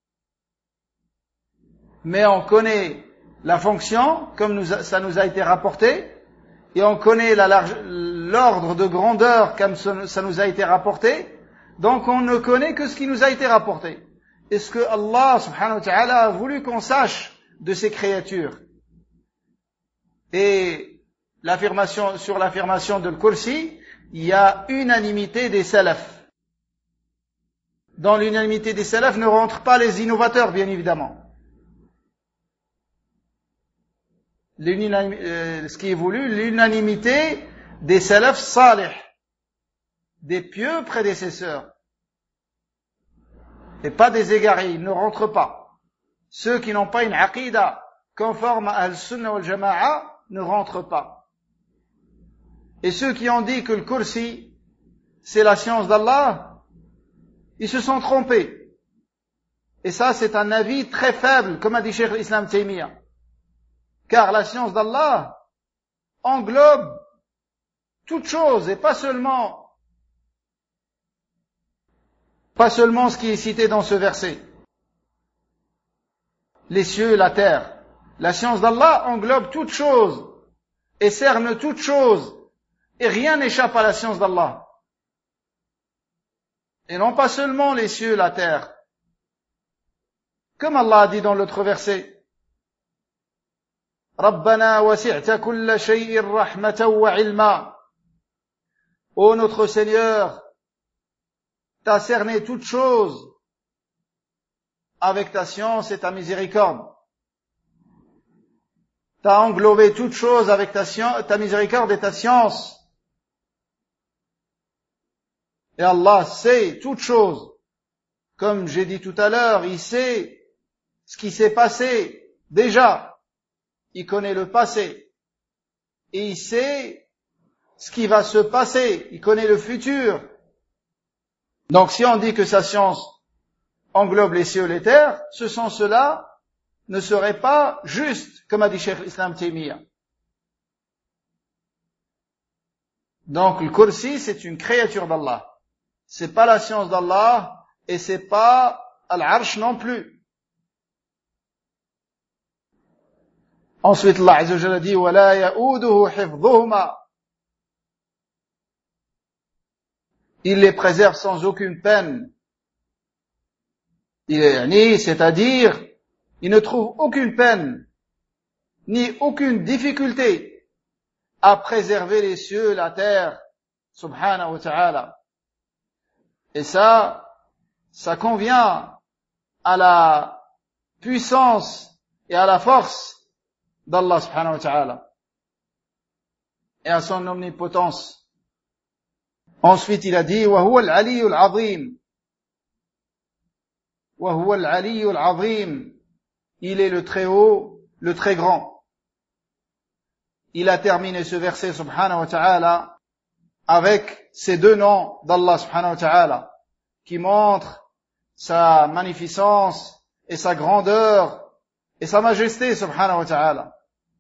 mais on connaît la fonction comme nous a, ça nous a été rapporté, et on connaît la large, l'ordre de grandeur comme ça nous a été rapporté, donc on ne connaît que ce qui nous a été rapporté. Et ce que Allah subhanahu wa ta'ala a voulu qu'on sache de ces créatures. Et l'affirmation, sur l'affirmation de l'Kursi, il y a unanimité des salafs. Dans l'unanimité des salafs ne rentrent pas les innovateurs, bien évidemment. Euh, ce qui est voulu, l'unanimité des salafs salih, des pieux prédécesseurs, et pas des égarés, ils ne rentrent pas. Ceux qui n'ont pas une aqida conforme à al-sunnah wal jama'a ne rentrent pas. Et ceux qui ont dit que le kursi, c'est la science d'Allah, ils se sont trompés. Et ça, c'est un avis très faible, comme a dit Cheikh l'Islam Taymiyyah. Car la science d'Allah englobe toute chose, et pas seulement, pas seulement ce qui est cité dans ce verset. Les cieux, la terre. La science d'Allah englobe toute chose, et cerne toute chose, et rien n'échappe à la science d'Allah. Et non pas seulement les cieux, la terre. Comme Allah a dit dans l'autre verset, Rabbana wasi'ta kulla shay'in rahmatan wa ilma. Ô notre Seigneur, t'as cerné toute chose avec ta science et ta miséricorde. T'as englobé toute chose avec ta, science, ta miséricorde et ta science. Et Allah sait toute chose. Comme j'ai dit tout à l'heure, il sait ce qui s'est passé déjà. Il connaît le passé. Et il sait ce qui va se passer. Il connaît le futur. Donc si on dit que sa science englobe les cieux et les terres, ce sens cela ne serait pas juste, comme a dit Cheikh l'Islam Taymiyyah. Donc le kursi, c'est une créature d'Allah. C'est pas la science d'Allah et c'est pas al-arsh non plus. Ensuite, Allah Azza wa Jalla dit وَلَا يَؤُودُهُ حِفْظُهُمَا. Il les préserve sans aucune peine. Il est, c'est-à-dire, il ne trouve aucune peine, ni aucune difficulté à préserver les cieux, la terre, subhanahu wa ta'ala. Et ça, ça convient à la puissance et à la force d'Allah subhanahu wa ta'ala et à son omnipotence. Ensuite, il a dit وَهُوَ الْعَلِيُّ الْعَظِيمُ وَهُوَ الْعَلِيُّ الْعَظِيمُ. Il est le très haut, le très grand. Il a terminé ce verset subhanahu wa ta'ala avec ces deux noms d'Allah subhanahu wa ta'ala qui montrent sa magnificence et sa grandeur et sa majesté subhanahu wa ta'ala.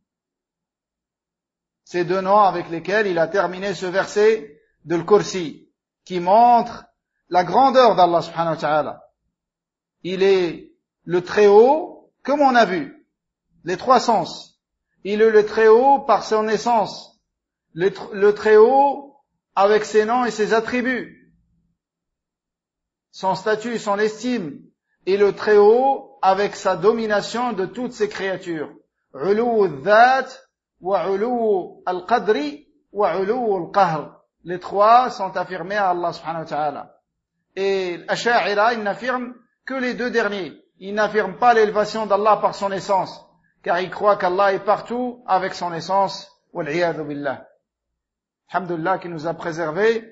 Ces deux noms avec lesquels il a terminé ce verset de l'Kursi, qui montre la grandeur d'Allah subhanahu wa ta'ala. Il est le très haut, comme on a vu, les trois sens. Il est le très haut par son essence, le, le très haut avec ses noms et ses attributs, son statut, son estime, et le très haut avec sa domination de toutes ses créatures. Ulu al-dhat wa ulu al-qadri wa ulu al-qahr. Les trois sont affirmés à Allah subhanahu wa ta'ala. Et l'Asha'ira, il n'affirme que les deux derniers. il n'affirme pas l'élévation d'Allah par son essence, car il croit qu'Allah est partout avec son essence. Wal-'iyadhu billah. Alhamdulillah qui nous a préservés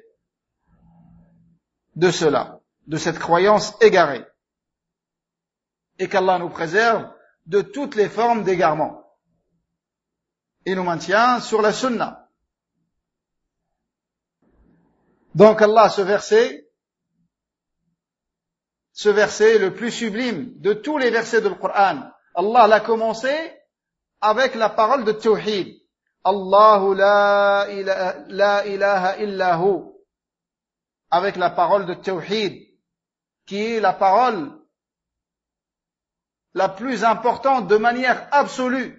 de cela, de cette croyance égarée. Et qu'Allah nous préserve de toutes les formes d'égarement. Et nous maintient sur la sunna. Donc Allah, ce verset, ce verset le plus sublime de tous les versets du Coran, Allah l'a commencé avec la parole de Tawhid. Allahu la ilaha, la ilaha illa hu. Avec la parole de Tawhid, qui est la parole la plus importante de manière absolue.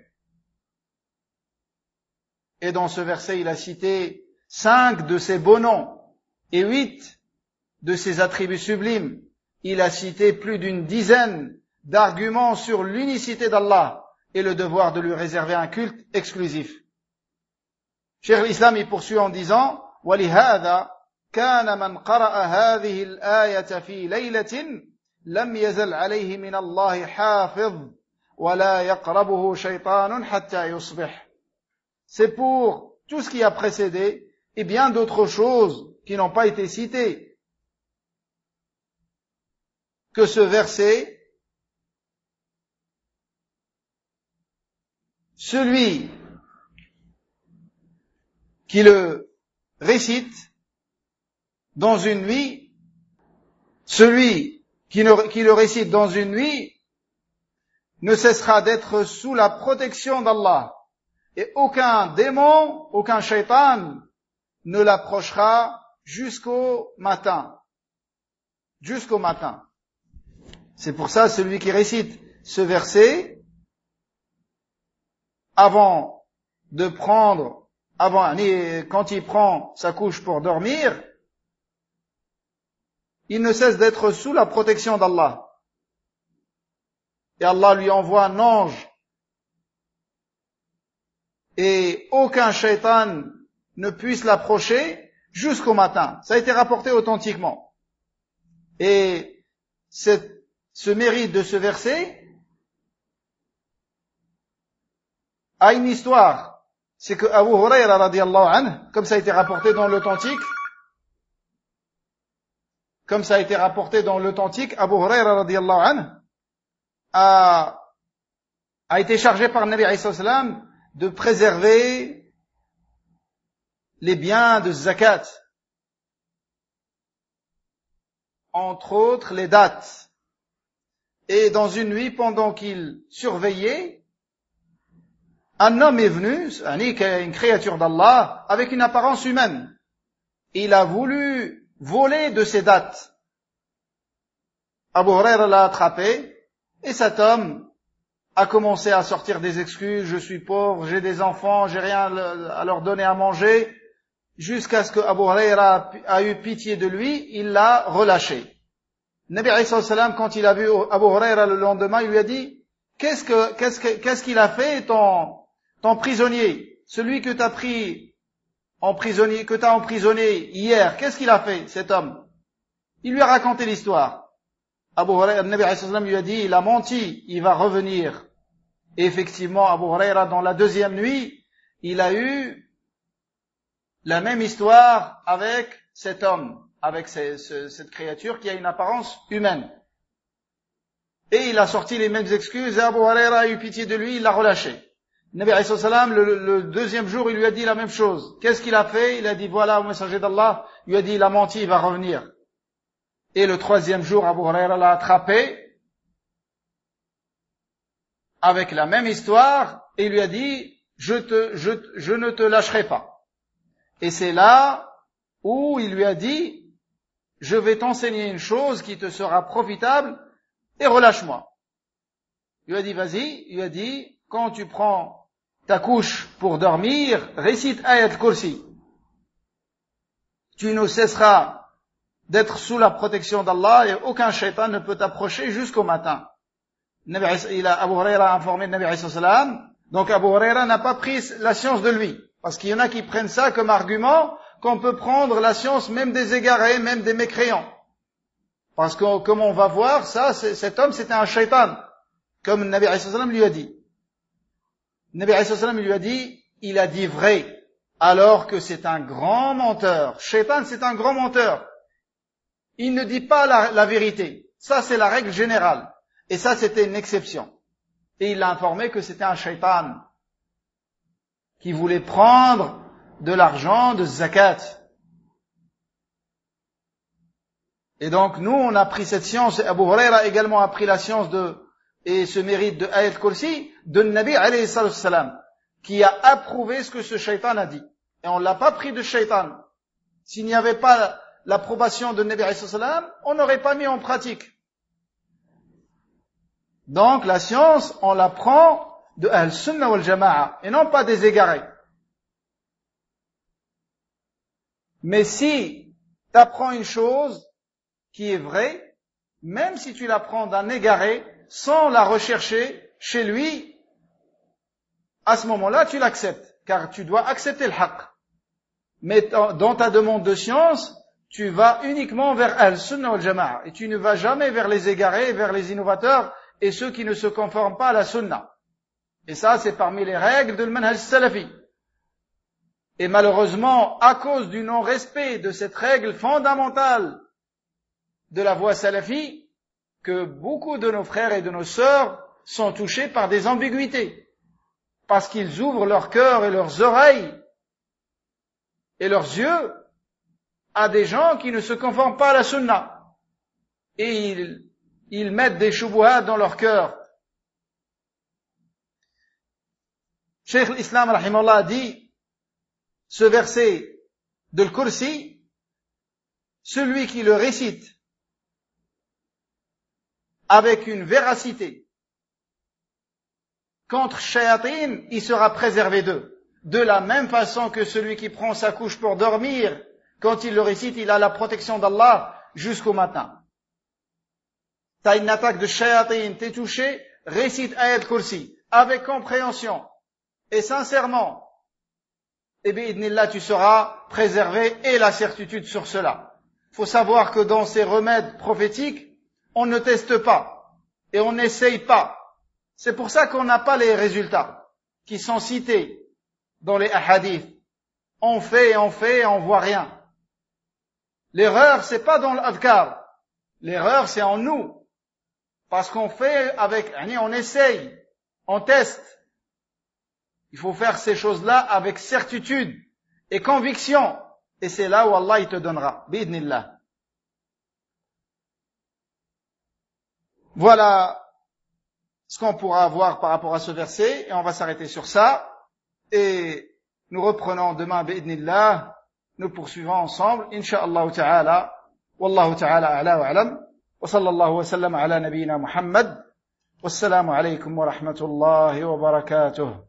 Et dans ce verset, il a cité cinq de ses beaux noms et huit de ses attributs sublimes. Il a cité plus d'une dizaine d'arguments sur l'unicité d'Allah et le devoir de lui réserver un culte exclusif. Cheikh l'Islam, il poursuit en disant « وَلِهَذَا كَانَ مَنْ قَرَأَ هَذِهِ الْآيَةَ فِي لَيْلَةٍ لَمْ يَزَلْ عَلَيْهِ مِنَ اللَّهِ حَافِظٌ وَلَا يَقْرَبُهُ شَيْطَانٌ حَتَّى يُصْبِحَ » C'est pour tout ce qui a précédé et bien d'autres choses qui n'ont pas été citées que ce verset, celui qui le récite dans une nuit, celui qui, ne, qui le récite dans une nuit ne cessera d'être sous la protection d'Allah. Et aucun démon, aucun shaitan ne l'approchera jusqu'au matin. Jusqu'au matin. C'est pour ça, celui qui récite ce verset, avant de prendre, avant, quand il prend sa couche pour dormir, il ne cesse d'être sous la protection d'Allah. Et Allah lui envoie un ange. Et aucun shaitan ne puisse l'approcher jusqu'au matin. Ça a été rapporté authentiquement. Et cette, ce mérite de ce verset a une histoire. C'est que Abu Hurayra radiyallahu anhu, comme ça a été rapporté dans l'authentique, comme ça a été rapporté dans l'authentique, Abu Hurayra radiyallahu anhu a, a été chargé par le Nabi alayhi salam de préserver les biens de zakat, entre autres les dattes. Et dans une nuit, pendant qu'il surveillait, un homme est venu, une créature d'Allah, avec une apparence humaine. Il a voulu voler de ces dattes. Abu Hurayra l'a attrapé, et cet homme a commencé à sortir des excuses, je suis pauvre, j'ai des enfants, j'ai rien à leur donner à manger, jusqu'à ce que Abu Hurayra a eu pitié de lui, il l'a relâché. Nabi alayhi salam, quand il a vu Abu Hurayra le lendemain, il lui a dit, qu'est-ce que, qu'est-ce que, qu'est-ce qu'il a fait ton, ton prisonnier, celui que t'as pris en prisonnier, que t'as emprisonné hier, qu'est-ce qu'il a fait, cet homme? Il lui a raconté l'histoire. Abu Hurayra, Nabi alayhi salam lui a dit, il a menti, il va revenir. Et effectivement, Abu Hurayra, dans la deuxième nuit, il a eu la même histoire avec cet homme, avec ce, ce, cette créature qui a une apparence humaine. Et il a sorti les mêmes excuses, et Abu Hurayra a eu pitié de lui, il l'a relâché. Nabi alayhi salam, le, le deuxième jour, il lui a dit la même chose. Qu'est-ce qu'il a fait? Il a dit, voilà, au messager d'Allah, il lui a dit, il a menti, il va revenir. Et le troisième jour, Abu Hurayra l'a attrapé, avec la même histoire, et il lui a dit, je te, je, je ne te lâcherai pas. Et c'est là où il lui a dit, je vais t'enseigner une chose qui te sera profitable, et relâche-moi. Il lui a dit, vas-y, il lui a dit, quand tu prends ta couche pour dormir, récite Ayat al-Kursi. Tu ne cesseras d'être sous la protection d'Allah, et aucun shaitan ne peut t'approcher jusqu'au matin. Il a, Abu Hurayra a informé le Nabi alayhi salam, donc Abu Hurayra n'a pas pris la science de lui, parce qu'il y en a qui prennent ça comme argument qu'on peut prendre la science même des égarés, même des mécréants. Parce que, comme on va voir, ça, cet homme, c'était un shaitan. Comme le Nabi alayhi salam lui a dit. Le Nabi alayhi salam lui a dit, il a dit vrai, alors que c'est un grand menteur. Shaitan, c'est un grand menteur. Il ne dit pas la, la vérité. Ça, c'est la règle générale. Et ça, c'était une exception. Et il l'a informé que c'était un shaitan qui voulait prendre de l'argent de zakat. Et donc, nous, on a pris cette science, et Abu Huraira également a pris la science de, et ce mérite de Ayat Kursi, de Nabi alayhi salam, qui a approuvé ce que ce shaitan a dit. Et on l'a pas pris de shaitan. S'il n'y avait pas l'approbation de Nabi alayhi salam, on n'aurait pas mis en pratique. Donc, la science, on la prend de Ahl-Sunnah wal Jama'a, et non pas des égarés. Mais si tu apprends une chose qui est vraie, même si tu l'apprends d'un égaré, sans la rechercher chez lui, à ce moment-là, tu l'acceptes, car tu dois accepter le haqq. Mais dans ta demande de science, tu vas uniquement vers Ahl-Sunnah wal Jama'a, et tu ne vas jamais vers les égarés, vers les innovateurs, et ceux qui ne se conforment pas à la Sunna. Et ça, c'est parmi les règles de l'manhaj salafi. Et malheureusement, à cause du non-respect de cette règle fondamentale de la voie salafi, que beaucoup de nos frères et de nos sœurs sont touchés par des ambiguïtés. Parce qu'ils ouvrent leur cœur et leurs oreilles et leurs yeux à des gens qui ne se conforment pas à la Sunna. Et ils, ils mettent des shubuhat dans leur cœur. Cheikh l'Islam rahimahullah dit, ce verset de l'Kursi, celui qui le récite avec une véracité contre shayatin, il sera préservé d'eux. De la même façon que celui qui prend sa couche pour dormir, quand il le récite, il a la protection d'Allah jusqu'au matin. T'as une attaque de shayatin, t'es touché, récite Ayat Kursi avec compréhension et sincèrement. Et bi'idnillah, tu seras préservé et la certitude sur cela. Faut savoir que dans ces remèdes prophétiques, on ne teste pas et on n'essaye pas. C'est pour ça qu'on n'a pas les résultats qui sont cités dans les hadiths. On fait et on fait et on voit rien. L'erreur, c'est pas dans l'adhkar. L'erreur, c'est en nous. Parce qu'on fait avec, on essaye, on teste. Il faut faire ces choses-là avec certitude et conviction. Et c'est là où Allah il te donnera. Bi'idnillah. Voilà ce qu'on pourra avoir par rapport à ce verset. Et on va s'arrêter sur ça. Et nous reprenons demain, bi'idnillah. Nous poursuivons ensemble, insha'Allah ta'ala. Wallahu ta'ala a'la wa alam. Wa sallallahu wa sallam ala nabiyyina Muhammad. Wassalamu alaykum wa rahmatullahi wa barakatuh.